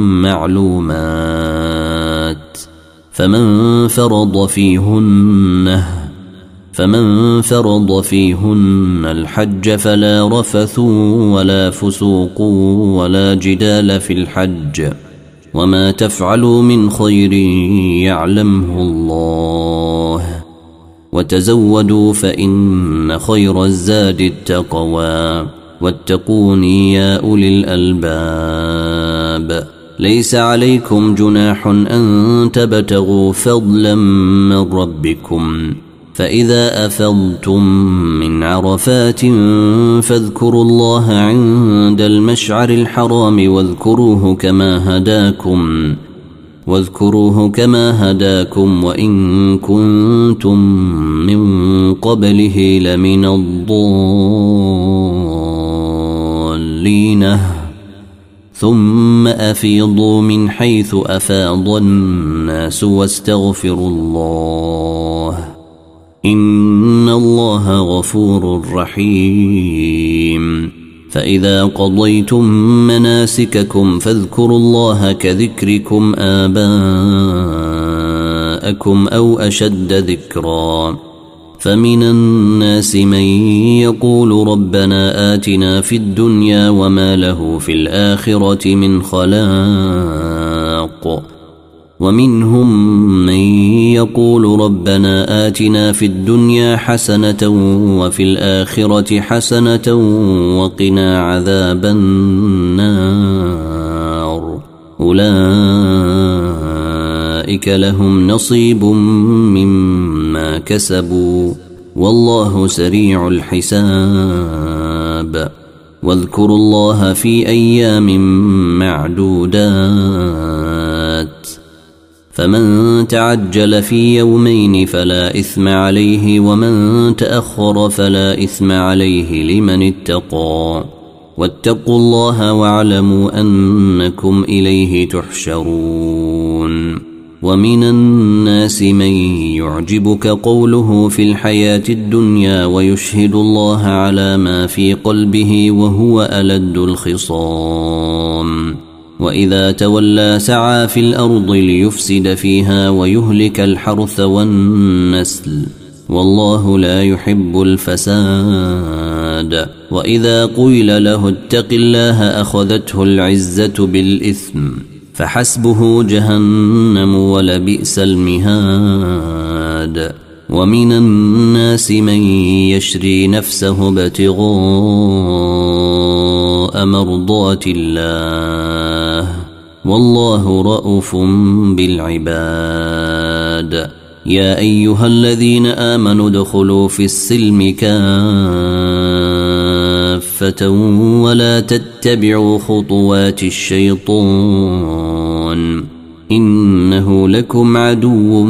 معلومات، فمن فرض فيهن الحج فلا رفث ولا فسوق ولا جدال في الحج، وما تفعلوا من خير يعلمه الله، وتزودوا فإن خير الزاد التقوى، واتقون يا أولي الألباب. ليس عليكم جناح أن تبتغوا فضلا من ربكم، فإذا أفضتم من عرفات فاذكروا الله عند المشعر الحرام واذكروه كما هداكم وإن كنتم من قبله لمن الضالين. ثم أفيضوا من حيث أفاض الناس واستغفروا الله إن الله غفور رحيم. فإذا قضيتم مناسككم فاذكروا الله كذكركم آباءكم أو أشد ذكرا. فمن الناس من يقول ربنا آتنا في الدنيا وما له في الآخرة من خلاق، ومنهم من يقول ربنا آتنا في الدنيا حسنة وفي الآخرة حسنة وقنا عذاب النار. أولئك لهم نصيب مما كسبوا والله سريع الحساب. واذكروا الله في أيام معدودات، فمن تعجل في يومين فلا إثم عليه ومن تأخر فلا إثم عليه لمن اتقى. واتقوا الله واعلموا أنكم إليه تحشرون. ومن الناس من يعجبك قوله في الحياة الدنيا ويشهد الله على ما في قلبه وهو ألد الخصام، وإذا تولى سعى في الأرض ليفسد فيها ويهلك الحرث والنسل والله لا يحب الفساد. وإذا قيل له اتق الله أخذته العزة بالإثم فحسبه جهنم ولبئس المهاد. ومن الناس من يشري نفسه ابتغاء مرضات الله والله رؤوف بالعباد. يا أيها الذين آمنوا ادخلوا في السلم كافة ولا تتبعوا خطوات الشيطان إنه لكم عدو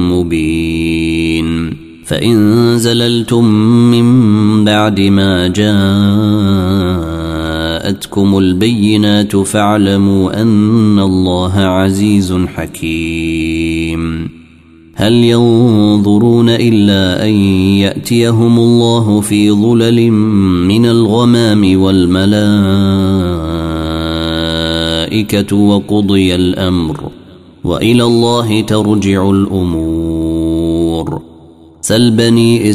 مبين فإن زللتم من بعد ما جاءتكم البينات فاعلموا أن الله عزيز حكيم هل ينظرون إلا أن يأتيهم الله في ظلل من الغمام والملائكة وقضي الأمر وإلى الله ترجع الأمور سل بني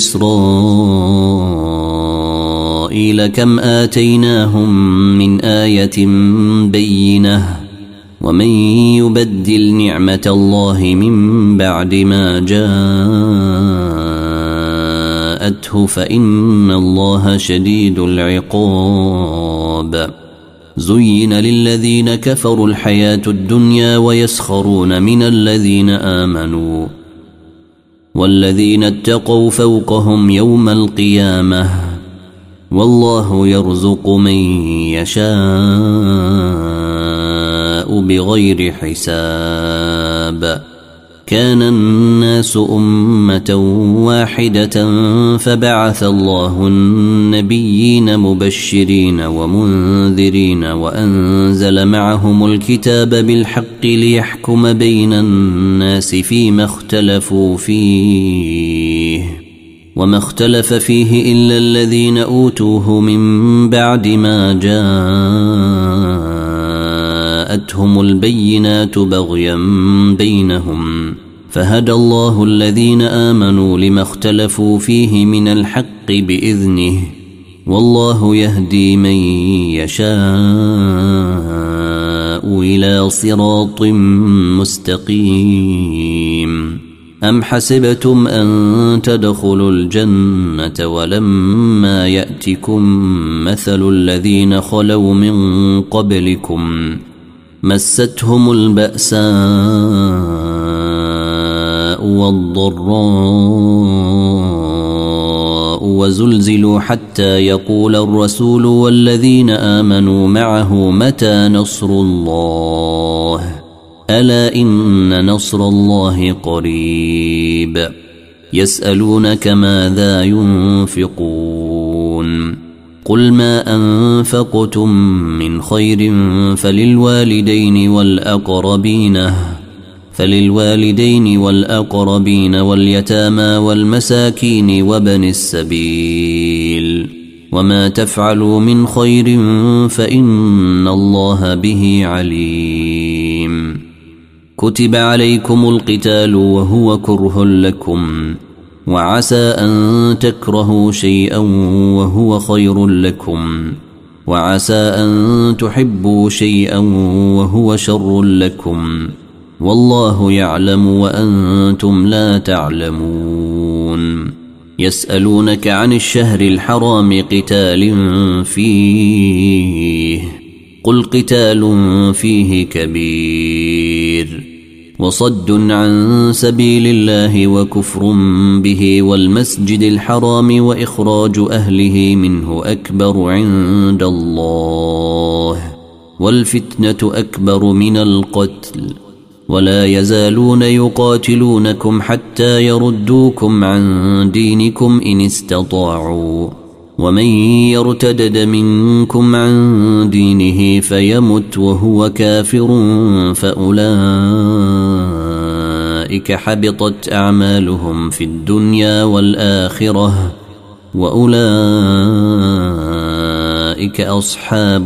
إسرائيل كم آتيناهم من آية بينة ومن يبدل نعمة الله من بعد ما جاءته فإن الله شديد العقاب زين للذين كفروا الحياة الدنيا ويسخرون من الذين آمنوا والذين اتقوا فوقهم يوم القيامة والله يرزق من يشاء بغير حساب كان الناس أمة واحدة فبعث الله النبيين مبشرين ومنذرين وأنزل معهم الكتاب بالحق ليحكم بين الناس فيما اختلفوا فيه وما اختلف فيه إلا الذين أوتوه من بعد ما جاءتهم البينات بغيا بينهم فهدى الله الذين آمنوا لما اختلفوا فيه من الحق بإذنه والله يهدي من يشاء إلى صراط مستقيم أم حسبتم أن تدخلوا الجنة ولما يأتكم مثل الذين خلوا من قبلكم مستهم البأساء والضراء وزلزلوا حتى يقول الرسول والذين آمنوا معه متى نصر الله ألا إن نصر الله قريب يسألونك ماذا ينفقون قل ما أنفقتم من خير فللوالدين والأقربين واليتامى والمساكين وابن السبيل وما تفعلوا من خير فإن الله به عليم كتب عليكم القتال وهو كره لكم وعسى أن تكرهوا شيئا وهو خير لكم وعسى أن تحبوا شيئا وهو شر لكم والله يعلم وأنتم لا تعلمون يسألونك عن الشهر الحرام قتال فيه قل قتال فيه كبير وصد عن سبيل الله وكفر به والمسجد الحرام وإخراج أهله منه أكبر عند الله والفتنة أكبر من القتل ولا يزالون يقاتلونكم حتى يردوكم عن دينكم إن استطاعوا ومن يرتدد منكم عن دينه فيمت وهو كافر فأولئك حبطت أعمالهم في الدنيا والآخرة وأولئك أصحاب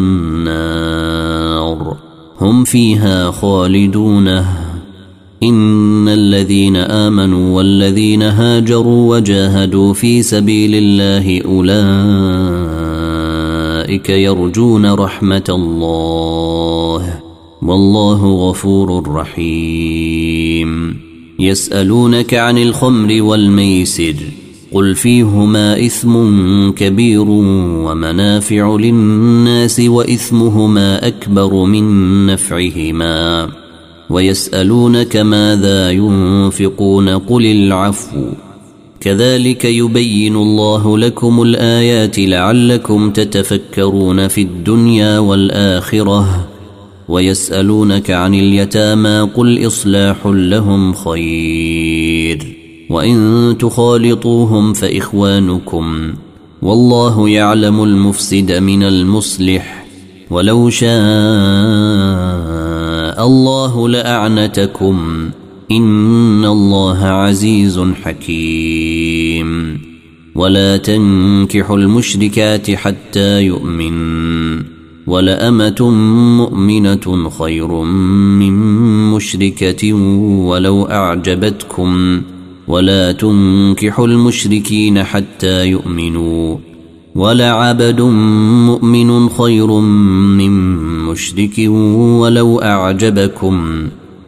النار هم فيها خالدون إن الذين آمنوا والذين هاجروا وجاهدوا في سبيل الله أولئك يرجون رحمة الله والله غفور رحيم يسألونك عن الخمر والميسر قل فيهما إثم كبير ومنافع للناس وإثمهما أكبر من نفعهما ويسألونك ماذا ينفقون قل العفو كذلك يبين الله لكم الآيات لعلكم تتفكرون في الدنيا والآخرة ويسألونك عن اليتامى قل إصلاح لهم خير وإن تخالطوهم فإخوانكم والله يعلم المفسد من المصلح ولو شاء الله لأعنتكم إن الله عزيز حكيم ولا تنكحوا المشركات حتى يؤمن ولأمة مؤمنة خير من مشركة ولو أعجبتكم ولا تنكحوا المشركين حتى يؤمنوا ولعبد مؤمن خير من مشرك ولو أعجبكم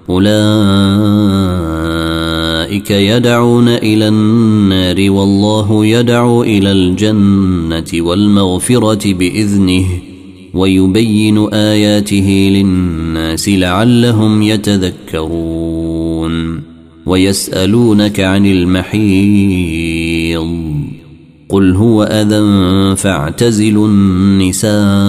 أولئك يدعون إلى النار والله يدعو إلى الجنة والمغفرة بإذنه ويبين آياته للناس لعلهم يتذكرون ويسألونك عن المحيض قل هو أذى فاعتزلوا النساء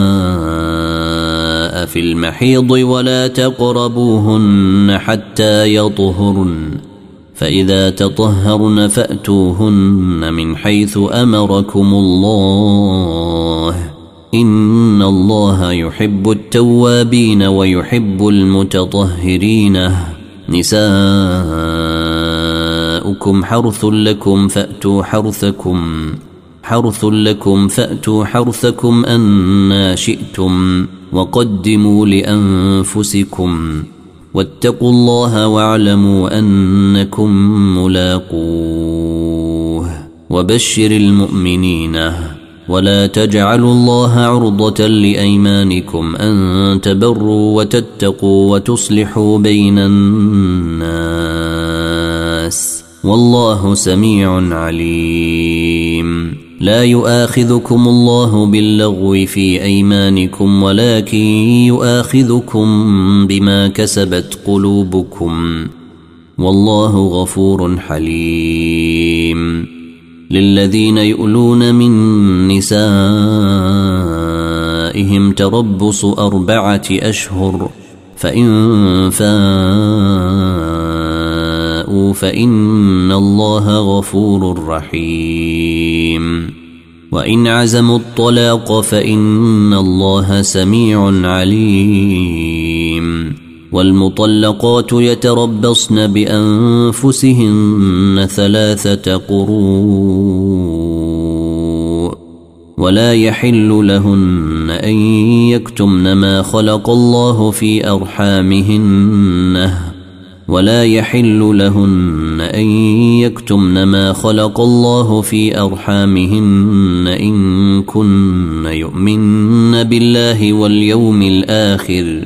في المحيض ولا تقربوهن حتى يطهرن فإذا تطهرن فأتوهن من حيث أمركم الله إن الله يحب التوابين ويحب المتطهرين نساؤكم حرث لكم فأتوا حرثكم أنا شئتم وقدموا لأنفسكم واتقوا الله واعلموا أنكم ملاقوه وبشر المؤمنين ولا تجعلوا الله عرضة لأيمانكم أن تبروا وتتقوا وتصلحوا بين الناس والله سميع عليم لا يؤاخذكم الله باللغو في أيمانكم ولكن يؤاخذكم بما كسبت قلوبكم والله غفور حليم للذين يؤلون من نسائهم تربص 4 أشهر فإن فاءوا فإن الله غفور رحيم وإن عزموا الطلاق فإن الله سميع عليم والمطلقات يتربصن بأنفسهن 3 قروء ولا يحل لهن أن يكتمن ما خلق الله في أرحامهن إن كن يؤمن بالله واليوم الآخر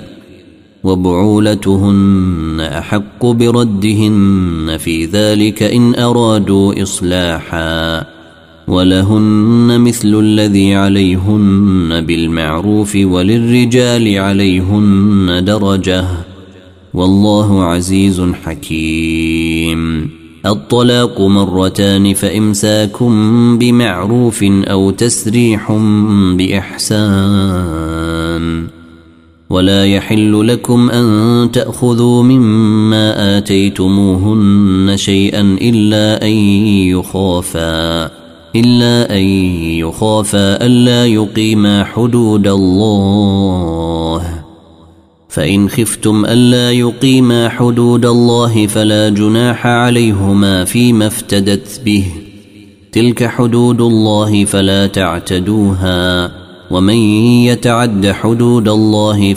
وبعولتهن أحق بردهن في ذلك إن أرادوا إصلاحا ولهن مثل الذي عليهن بالمعروف وللرجال عليهن درجة والله عزيز حكيم الطلاق 2 فإمساك بمعروف أو تسريح بإحسان ولا يحل لكم أن تأخذوا مما آتيتموهن شيئا إلا أن يخافا ألا يقيما حدود الله فإن خفتم ألا يقيما حدود الله فلا جناح عليهما فيما افتدت به تلك حدود الله فلا تعتدوها ومن يتعد حدود الله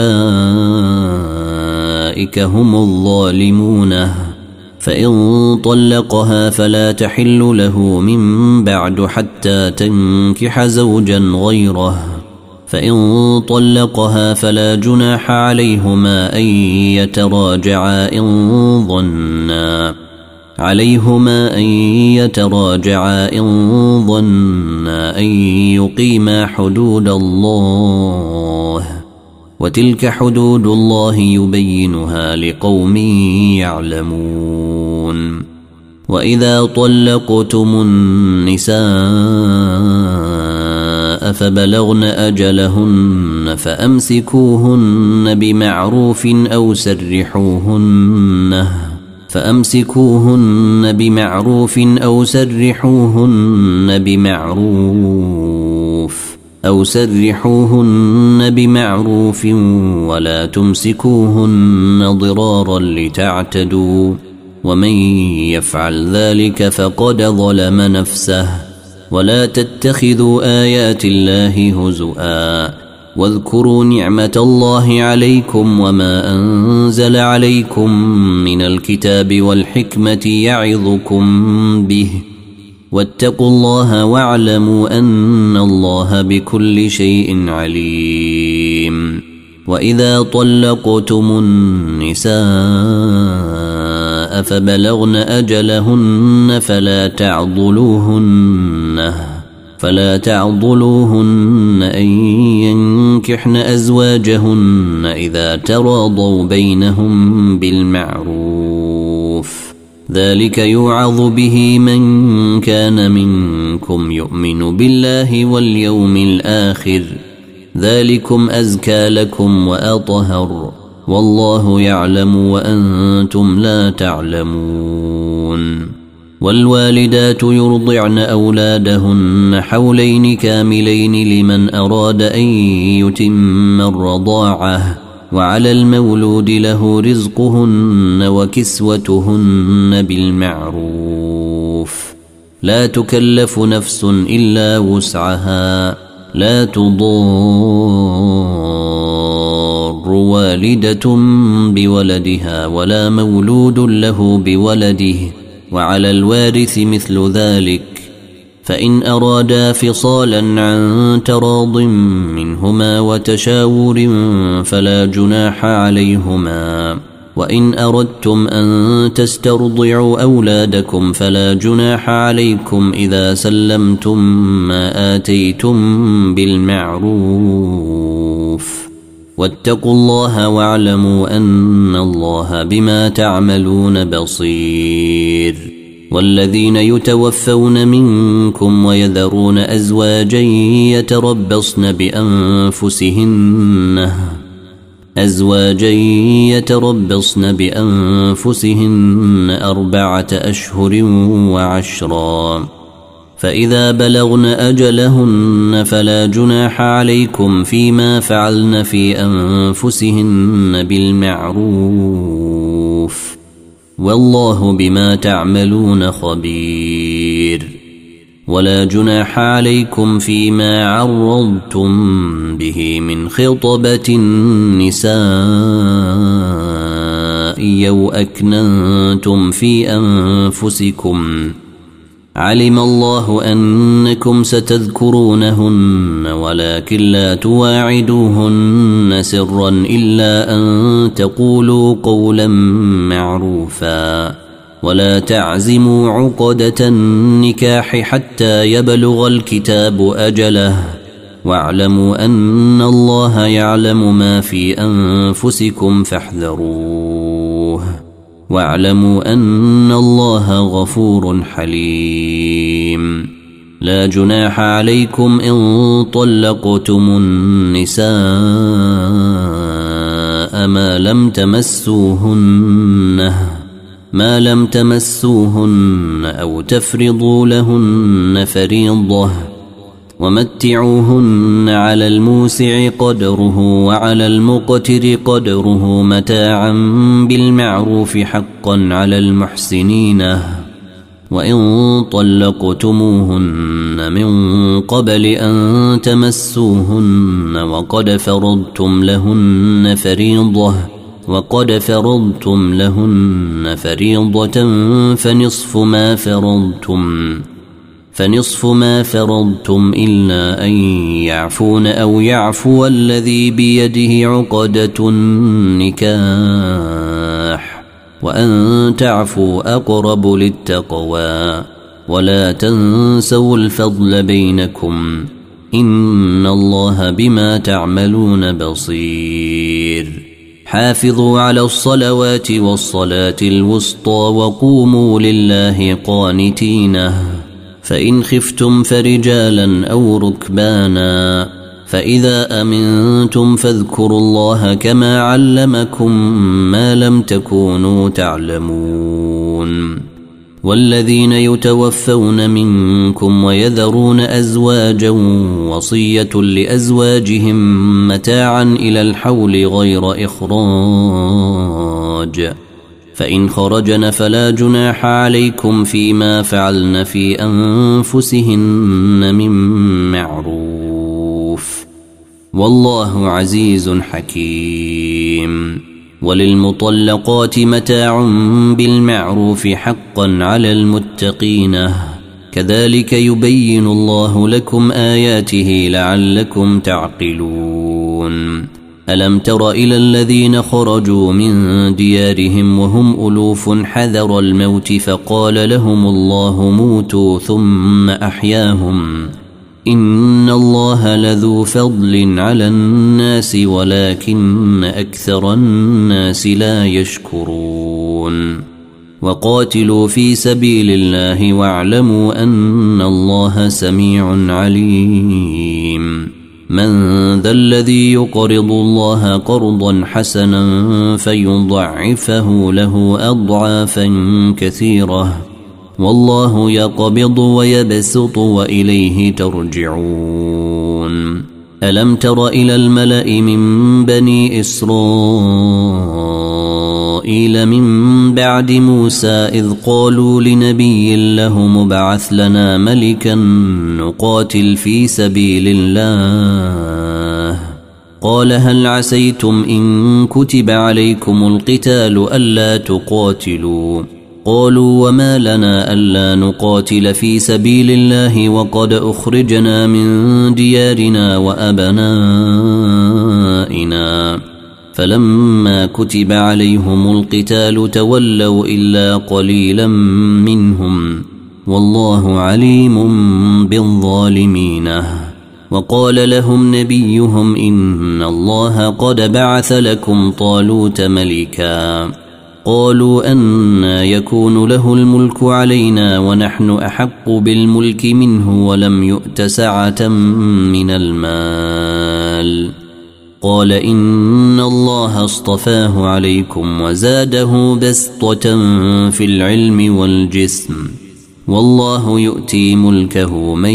فأولئك هم الظالمون فإن طلقها فلا تحل له من بعد حتى تنكح زوجا غيره فإن طلقها فلا جناح عليهما أن يتراجعا إن ظنا أن يقيما حدود الله وتلك حدود الله يبينها لقوم يعلمون وإذا طلقتم النساء فبلغن أجلهن فأمسكوهن بمعروف أو سرحوهن بمعروف ولا تمسكوهن ضرارا لتعتدوا ومن يفعل ذلك فقد ظلم نفسه ولا تتخذوا آيات الله هزؤا واذكروا نعمة الله عليكم وما أنزل عليكم من الكتاب والحكمة يعظكم به واتقوا الله واعلموا أن الله بكل شيء عليم وإذا طلقتم النساء فبلغن أجلهن فلا تعضلوهن أن ينكحن أزواجهن إذا تراضوا بينهم بالمعروف ذلك يوعظ به من كان منكم يؤمن بالله واليوم الآخر ذلكم أزكى لكم وأطهر والله يعلم وأنتم لا تعلمون والوالدات يرضعن أولادهن حولين كاملين لمن أراد أن يتم الرضاعة وعلى المولود له رزقهن وكسوتهن بالمعروف لا تكلف نفس إلا وسعها لا تضار والدة بولدها ولا مولود له بولده وعلى الوارث مثل ذلك فإن أرادا فصالا عن تراض منهما وتشاور فلا جناح عليهما وإن أردتم أن تسترضعوا أولادكم فلا جناح عليكم إذا سلمتم ما آتيتم بالمعروف واتقوا الله واعلموا أن الله بما تعملون بصير والذين يتوفون منكم ويذرون أزواجا يتربصن بأنفسهن 4 أشهر وعشرا فإذا بلغن أجلهن فلا جناح عليكم فيما فعلن في أنفسهن بالمعروف والله بما تعملون خبير ولا جناح عليكم فيما عرضتم به من خطبة النساء أو أكننتم في أنفسكم علم الله أنكم ستذكرونهن ولكن لا تواعدوهن سرا إلا أن تقولوا قولا معروفا ولا تعزموا عقدة النكاح حتى يبلغ الكتاب أجله واعلموا أن الله يعلم ما في أنفسكم فاحذروه واعلموا أن الله غفور حليم لا جناح عليكم إن طلقتم النساء ما لم تمسوهن أو تفرضوا لهن فريضة ومتعوهن على الموسع قدره وعلى المقتر قدره متاعا بالمعروف حقا على المحسنين وإن طلقتموهن من قبل أن تمسوهن وقد فرضتم لهن فريضة فنصف ما فرضتم إلا أن يعفون أو يعفو الذي بيده عقدة النكاح وأن تعفوا أقرب للتقوى ولا تنسوا الفضل بينكم إن الله بما تعملون بصير حافظوا على الصلوات والصلاة الوسطى وقوموا لله قانتين فإن خفتم فرجالا أو ركبانا فإذا أمنتم فاذكروا الله كما علمكم ما لم تكونوا تعلمون والذين يتوفون منكم ويذرون أزواجا وصية لأزواجهم متاعا إلى الحول غير إخراج فإن خرجن فلا جناح عليكم فيما فعلن في أنفسهن من معروف والله عزيز حكيم وللمطلقات متاع بالمعروف حقا على المتقين كذلك يبين الله لكم آياته لعلكم تعقلون ألم تر إلى الذين خرجوا من ديارهم وهم ألوف حذر الموت فقال لهم الله موتوا ثم أحياهم إن الله لذو فضل على الناس ولكن أكثر الناس لا يشكرون وقاتلوا في سبيل الله واعلموا أن الله سميع عليم من ذا الذي يقرض الله قرضا حسنا فيضعفه له أضعافا كثيرة والله يقبض ويبسط وإليه ترجعون ألم تر إلى الملأ من بني إسرائيل من بعد موسى إذ قالوا لنبي له مبعث لنا ملكا نقاتل في سبيل الله قال هل عسيتم إن كتب عليكم القتال ألا تقاتلوا قالوا وما لنا ألا نقاتل في سبيل الله وقد أخرجنا من ديارنا وأبنائنا فلما كتب عليهم القتال تولوا إلا قليلا منهم والله عليم بالظالمين وقال لهم نبيهم إن الله قد بعث لكم طالوت ملكا قالوا أنى يكون له الملك علينا ونحن أحق بالملك منه ولم يؤت سعة من المال قال إن الله اصطفاه عليكم وزاده بسطة في العلم والجسم والله يؤتي ملكه من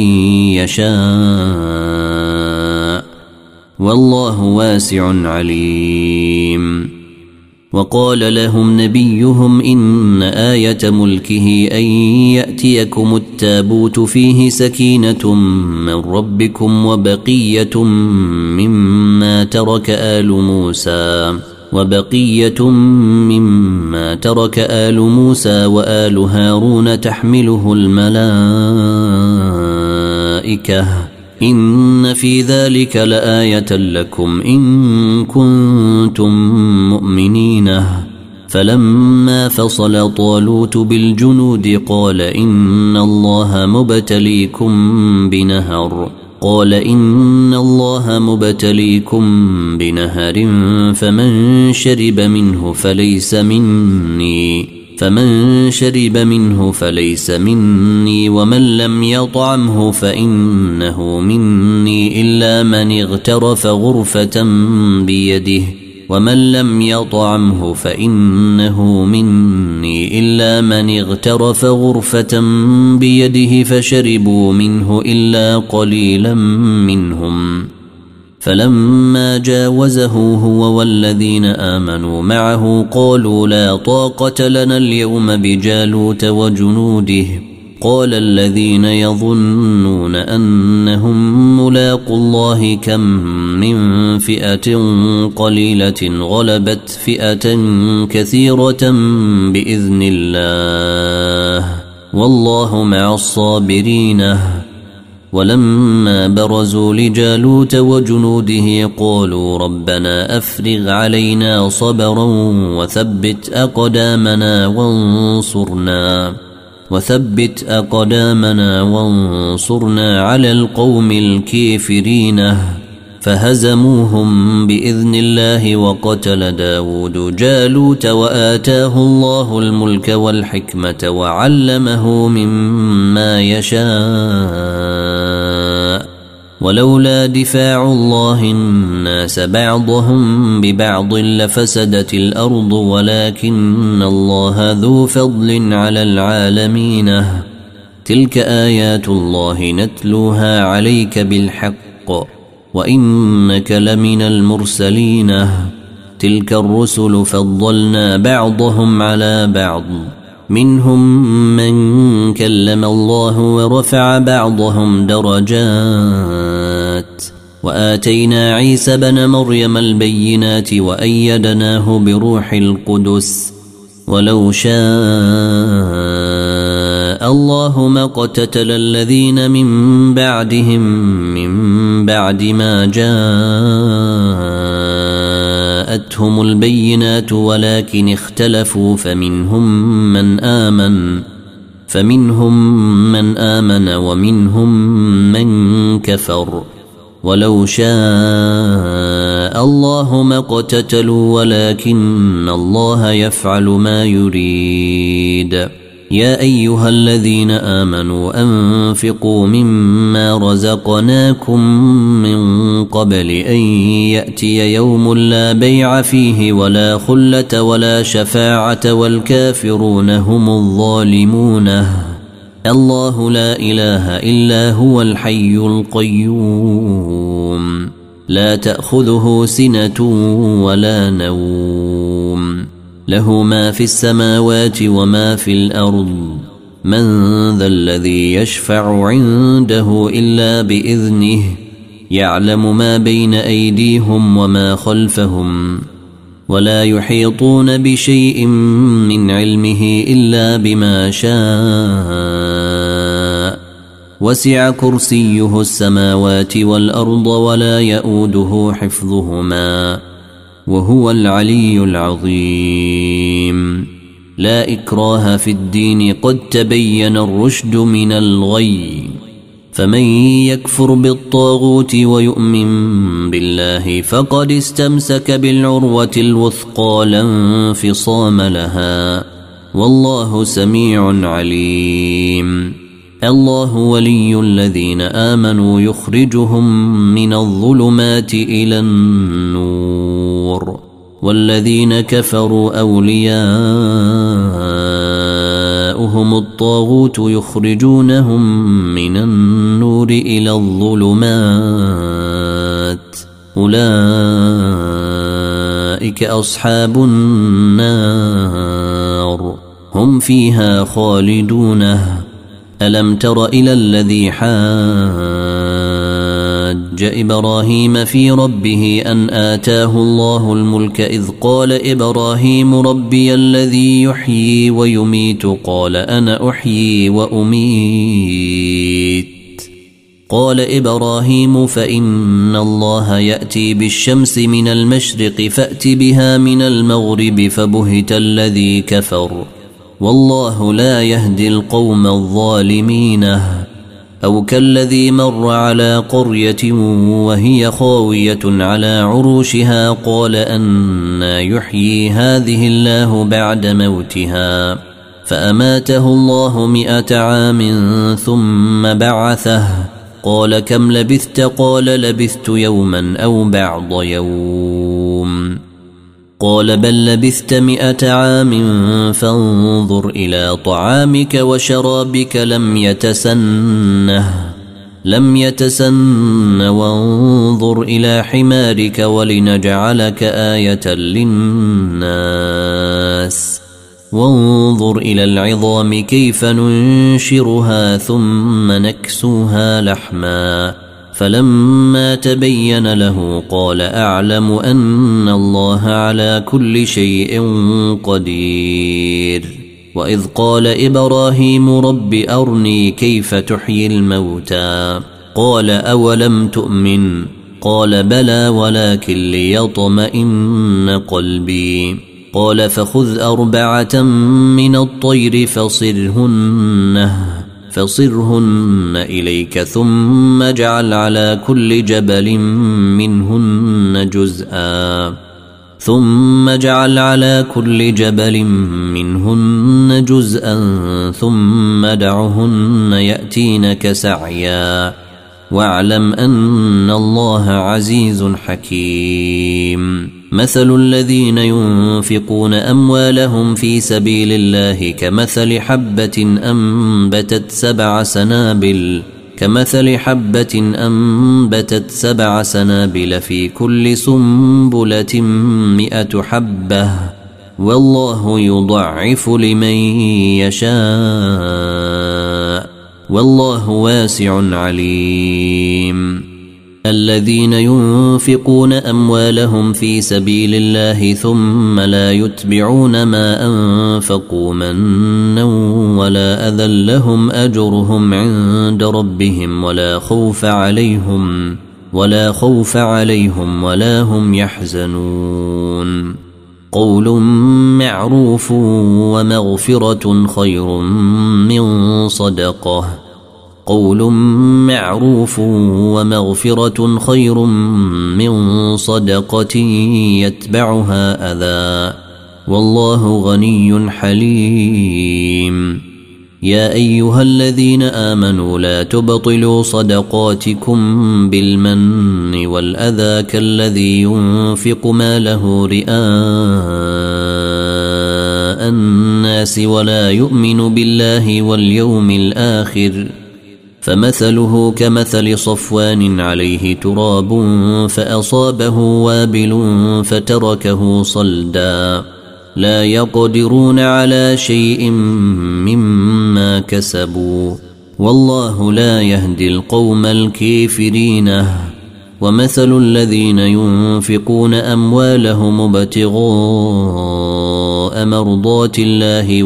يشاء والله واسع عليم وقال لهم نبيهم إن آية ملكه أن يأتيكم التابوت فيه سكينة من ربكم وبقية مما ترك آل موسى وآل هارون تحمله الملائكة إن في ذلك لآية لكم إن كنتم مؤمنين فلما فصل طالوت بالجنود قال إن الله مبتليكم بنهر فمن شرب منه فليس مني ومن لم يطعمه فإنه مني إلا من اغترف غرفة بيده فشربوا منه إلا قليلا منهم فلما جاوزه هو والذين آمنوا معه قالوا لا طاقة لنا اليوم بجالوت وجنوده قال الذين يظنون أنهم ملاقوا الله كم من فئة قليلة غلبت فئة كثيرة بإذن الله والله مع الصابرين ولما برزوا لجالوت وجنوده قالوا ربنا أفرغ علينا صبرا وثبت أقدامنا وانصرنا على القوم الكافرين فهزموهم بإذن الله وقتل داود جالوت وآتاه الله الملك والحكمة وعلمه مما يشاء ولولا دفاع الله الناس بعضهم ببعض لفسدت الأرض ولكن الله ذو فضل على العالمين تلك آيات الله نتلوها عليك بالحق وإنك لمن المرسلين تلك الرسل فضلنا بعضهم على بعض منهم من كلم الله ورفع بعضهم درجات وآتينا عيسى بن مريم البينات وأيدناه بروح القدس ولو شاء الله ما اقتتل الذين من بعدهم من بعد ما جاءتهم البينات ولكن اختلفوا فمنهم من آمن ومنهم من كفر ولو شاء الله ما اقتتلوا ولكن الله يفعل ما يريد يا أيها الذين آمنوا أنفقوا مما رزقناكم من قبل أن يأتي يوم لا بيع فيه ولا خلة ولا شفاعة والكافرون هم الظالمون الله لا إله إلا هو الحي القيوم لا تأخذه سنة ولا نوم له ما في السماوات وما في الأرض من ذا الذي يشفع عنده إلا بإذنه يعلم ما بين أيديهم وما خلفهم ولا يحيطون بشيء من علمه إلا بما شاء وسع كرسيه السماوات والأرض ولا يؤوده حفظهما وهو العلي العظيم لا إكراه في الدين قد تبين الرشد من الغي فمن يكفر بالطاغوت ويؤمن بالله فقد استمسك بالعروة الوثقى لا انفصام لها والله سميع عليم الله ولي الذين آمنوا يخرجهم من الظلمات إلى النور والذين كفروا أولياؤهم الطاغوت يخرجونهم من النور إلى الظلمات أولئك أصحاب النار هم فيها خالدون ألم تر إلى الذي حاج إبراهيم في ربه أن آتاه الله الملك إذ قال إبراهيم ربي الذي يحيي ويميت قال أنا أحيي وأميت قال إبراهيم فإن الله يأتي بالشمس من المشرق فأت بها من المغرب فبهت الذي كفر والله لا يهدي القوم الظالمين أو كالذي مر على قرية وهي خاوية على عروشها قال أنى يحيي هذه الله بعد موتها فأماته الله 100 عام ثم بعثه قال كم لبثت قال لبثت يوما أو بعض يوم قال بل لبثت 100 عام فانظر إلى طعامك وشرابك لم يتسن وانظر إلى حمارك ولنجعلك آية للناس وانظر إلى العظام كيف ننشرها ثم نكسوها لحما فلما تبين له قال أعلم أن الله على كل شيء قدير وإذ قال إبراهيم رب أرني كيف تحيي الموتى قال أولم تؤمن قال بلى ولكن ليطمئن قلبي قال فخذ 4 من الطير فصرهن إليك ثم اجعل على كل جبل منهن جزءا ثم دعهن يأتينك سعيا واعلم أن الله عزيز حكيم. مثل الذين ينفقون أموالهم في سبيل الله كمثل حبة أنبتت 7 سنابل في كل سنبلة 100 حبة والله يضعف لمن يشاء والله واسع عليم. الذين ينفقون أموالهم في سبيل الله ثم لا يتبعون ما أنفقوا منا ولا أذى لهم أجرهم عند ربهم ولا خوف عليهم ولا هم يحزنون. قول معروف ومغفرة خير من صدقة يتبعها أذى والله غني حليم. يا أيها الذين آمنوا لا تبطلوا صدقاتكم بالمن والأذى كالذي ينفق ماله رئاء الناس ولا يؤمن بالله واليوم الآخر فمثله كمثل صفوان عليه تراب فأصابه وابل فتركه صلدا لا يقدرون على شيء مما كسبوا والله لا يهدي القوم الكافرين. ومثل الذين ينفقون أموالهم ابتغاء مرضات الله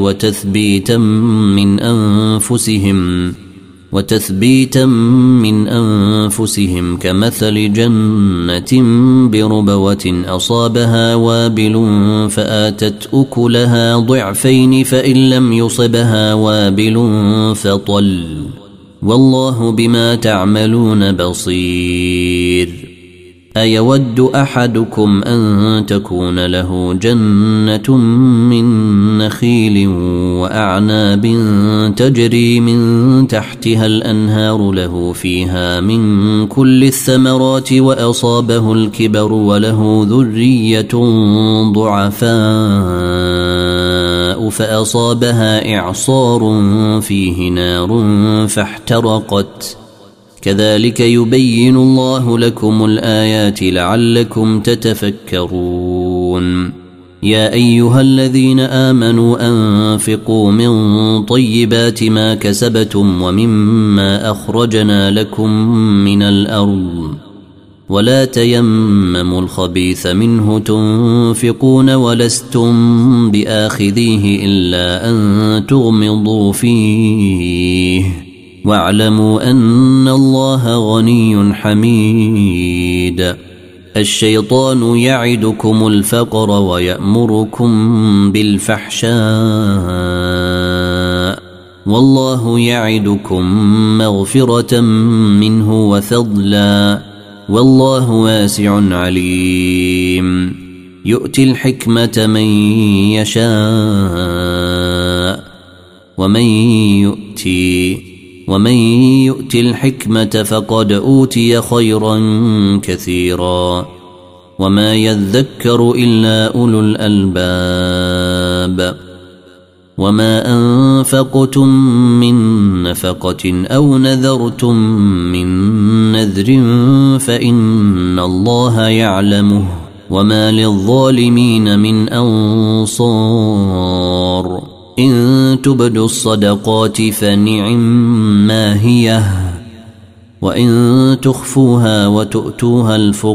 وتثبيتا من أنفسهم كمثل جنة بربوة أصابها وابل فآتت أكلها ضعفين فإن لم يصبها وابل فطل والله بما تعملون بصير. أيود أحدكم أن تكون له جنة من نخيل وأعناب تجري من تحتها الأنهار له فيها من كل الثمرات وأصابه الكبر وله ذرية ضعفاء فأصابها إعصار فيه نار فاحترقت كذلك يبين الله لكم الآيات لعلكم تتفكرون. يا أيها الذين آمنوا أنفقوا من طيبات ما كسبتم ومما أخرجنا لكم من الأرض ولا تيمموا الخبيث منه تنفقون ولستم بآخذيه إلا أن تغمضوا فيه واعلموا أن الله غني حميد. الشيطان يعدكم الفقر ويأمركم بالفحشاء والله يعدكم مغفرة منه وفضلا والله واسع عليم. يؤتي الحكمة من يشاء ومن يؤت الحكمة فقد أوتي خيرا كثيرا وما يذكر إلا أولو الألباب. وما أنفقتم من نفقة أو نذرتم من نذر فإن الله يعلمه وما للظالمين من أنصار. إن تبدوا الصدقات فنعما هي وإن تخفوها وتؤتوها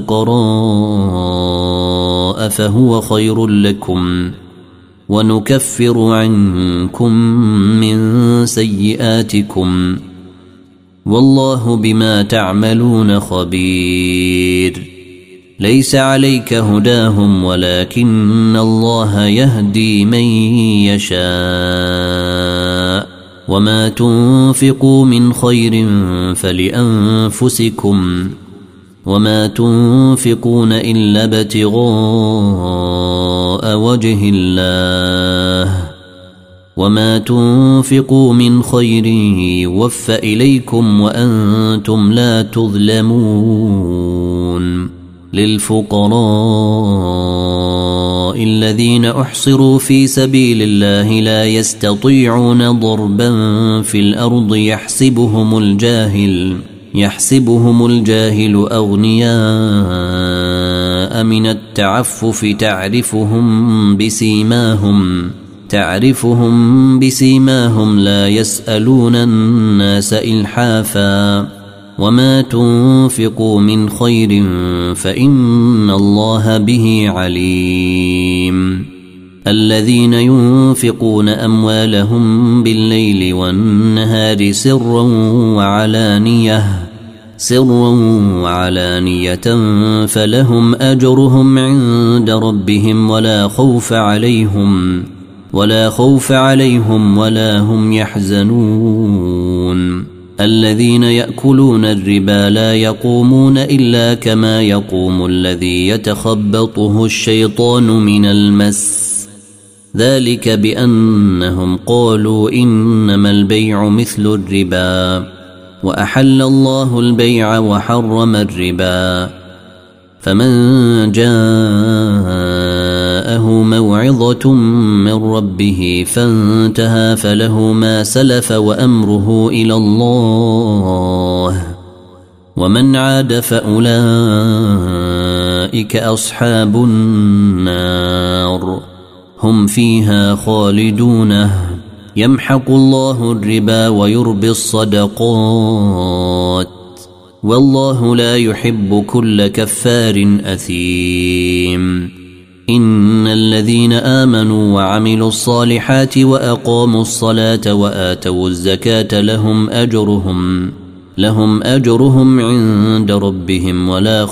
الفقراء فهو خير لكم ونكفر عنكم من سيئاتكم والله بما تعملون خبير. ليس عليك هداهم ولكن الله يهدي من يشاء وما تنفقوا من خير فلأنفسكم وما تنفقون إلا ابتغاء وجه الله وما تنفقوا من خير يوفى إليكم وأنتم لا تظلمون للفقراء الذين أحصروا في سبيل الله لا يستطيعون ضربا في الأرض يحسبهم الجاهل أغنياء من التعفف تعرفهم بسيماهم لا يسألون الناس إلحافا وما تنفقوا من خير فإن الله به عليم الذين ينفقون أموالهم بالليل والنهار سرا وعلانية فلهم أجرهم عند ربهم ولا خوف عليهم ولا هم يحزنون الذين يأكلون الربا لا يقومون إلا كما يقوم الذي يتخبطه الشيطان من المس ذلك بأنهم قالوا إنما البيع مثل الربا وأحل الله البيع وحرم الربا فمن جاءه موعظة من ربه فانتهى فله ما سلف وأمره إلى الله ومن عاد فأولئك أصحاب النار هم فيها خالدون يمحق الله الربا ويربي الصدقات والله لا يحب كل كفار أثيم إن الذين آمنوا وعملوا الصالحات وأقاموا الصلاة وآتوا الزكاة لهم أجرهم عند ربهم ولا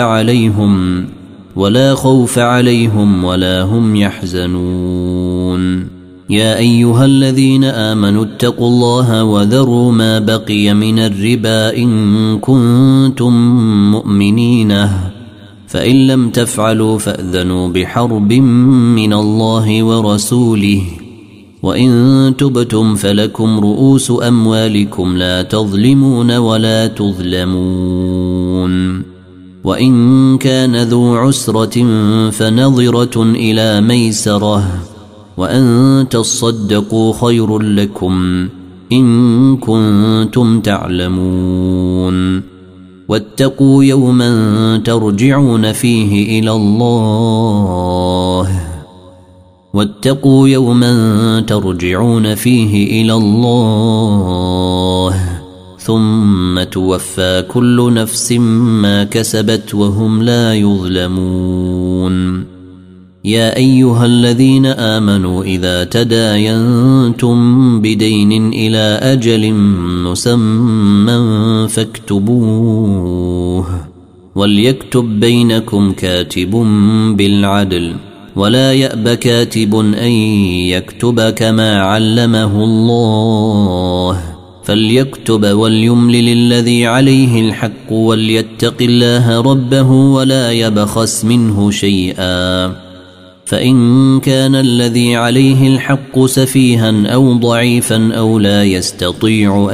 خوف عليهم ولا هم يحزنون يا أيها الذين آمنوا اتقوا الله وذروا ما بقي من الربا إن كنتم مؤمنين فإن لم تفعلوا فأذنوا بحرب من الله ورسوله وإن تبتم فلكم رؤوس أموالكم لا تظلمون ولا تظلمون وإن كان ذو عسرة فنظرة إلى ميسرة وأن تصدقوا خير لكم إن كنتم تعلمون واتقوا يوما ترجعون فيه إلى الله ثم توفى كل نفس ما كسبت وهم لا يظلمون يا أيها الذين آمنوا إذا تداينتم بدين إلى أجل مسمى فاكتبوه وليكتب بينكم كاتب بالعدل ولا يأب كاتب أن يكتب كما علمه الله فليكتب وليملل الذي عليه الحق وليتق الله ربه ولا يبخس منه شيئا فإن كان الذي عليه الحق سفيها أو ضعيفا أو لا يستطيع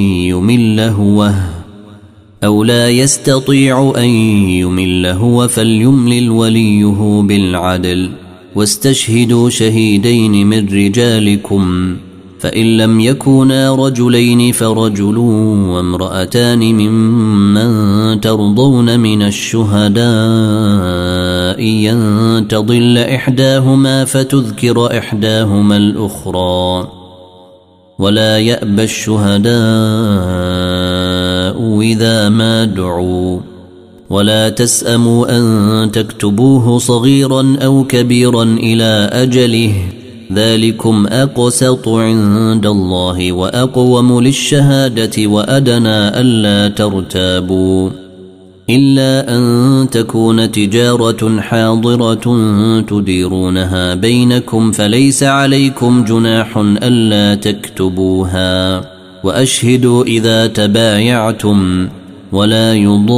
أن يمل هو فليملل وليه بالعدل واستشهدوا شهيدين من رجالكم فإن لم يكونا رجلين فرجل وامرأتان ممن ترضون من الشهداء أن تضل إحداهما فتذكر إحداهما الأخرى ولا يأبى الشهداء إذا ما دعوا ولا تسأموا أن تكتبوه صغيرا أو كبيرا إلى أجله ذلكم أقسط عند الله وأقوم للشهادة وأدنى ألا ترتابوا إلا أن تكون تجارة حاضرة تديرونها بينكم فليس عليكم جناح ألا تكتبوها وأشهدوا إذا تبايعتم ولا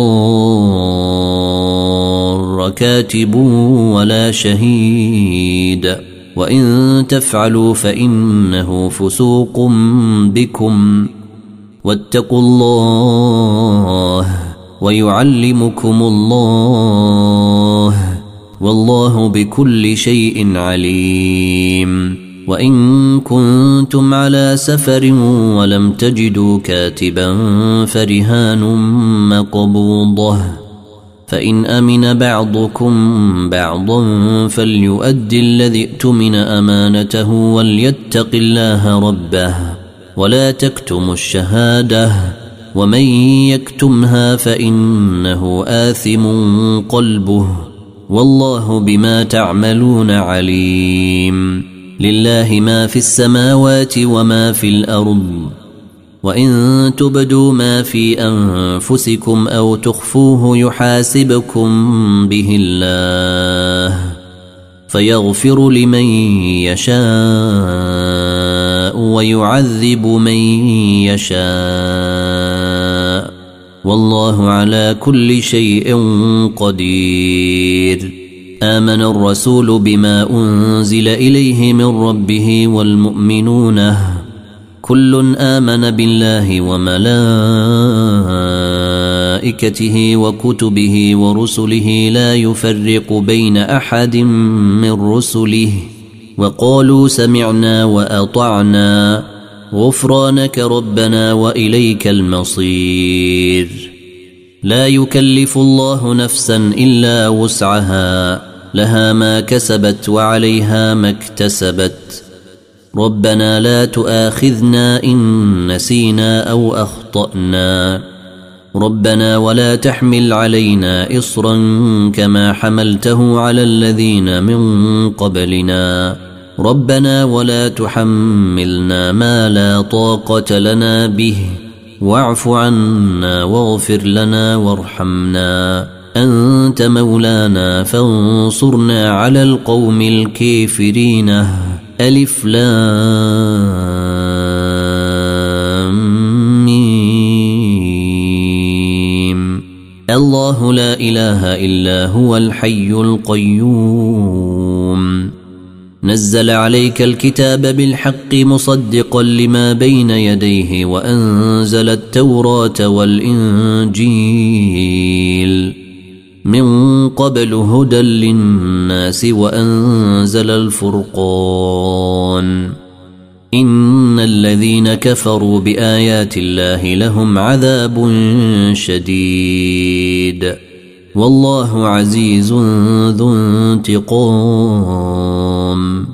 يضار كاتب ولا شهيد وإن تفعلوا فإنه فسوق بكم واتقوا الله ويعلمكم الله والله بكل شيء عليم. وإن كنتم على سفر ولم تجدوا كاتبا فرهان مقبوضة فإن أمن بعضكم بعضا فليؤدي الذي ائتمن أمانته وليتق الله ربه ولا تكتموا الشهادة ومن يكتمها فإنه آثم قلبه والله بما تعملون عليم. لله ما في السماوات وما في الأرض وإن تبدوا ما في أنفسكم أو تخفوه يحاسبكم به الله فيغفر لمن يشاء ويعذب من يشاء والله على كل شيء قدير. آمن الرسول بما أنزل إليه من ربه والمؤمنون كل آمن بالله وملائكته وكتبه ورسله لا يفرق بين أحد من رسله وقالوا سمعنا وأطعنا غفرانك ربنا وإليك المصير. لا يكلف الله نفسا إلا وسعها لها ما كسبت وعليها ما اكتسبت ربنا لا تؤاخذنا إن نسينا أو أخطأنا ربنا ولا تحمل علينا إصرا كما حملته على الذين من قبلنا ربنا ولا تحملنا ما لا طاقة لنا به واعف عنا واغفر لنا وارحمنا أنت مولانا فانصرنا على القوم الكافرين. ألف لام ميم. الله لا إله إلا هو الحي القيوم نزل عليك الكتاب بالحق مصدقا لما بين يديه وأنزل التوراة والإنجيل من قبل هدى للناس وأنزل الفرقان إن الذين كفروا بآيات الله لهم عذاب شديد والله عزيز ذو انتقام.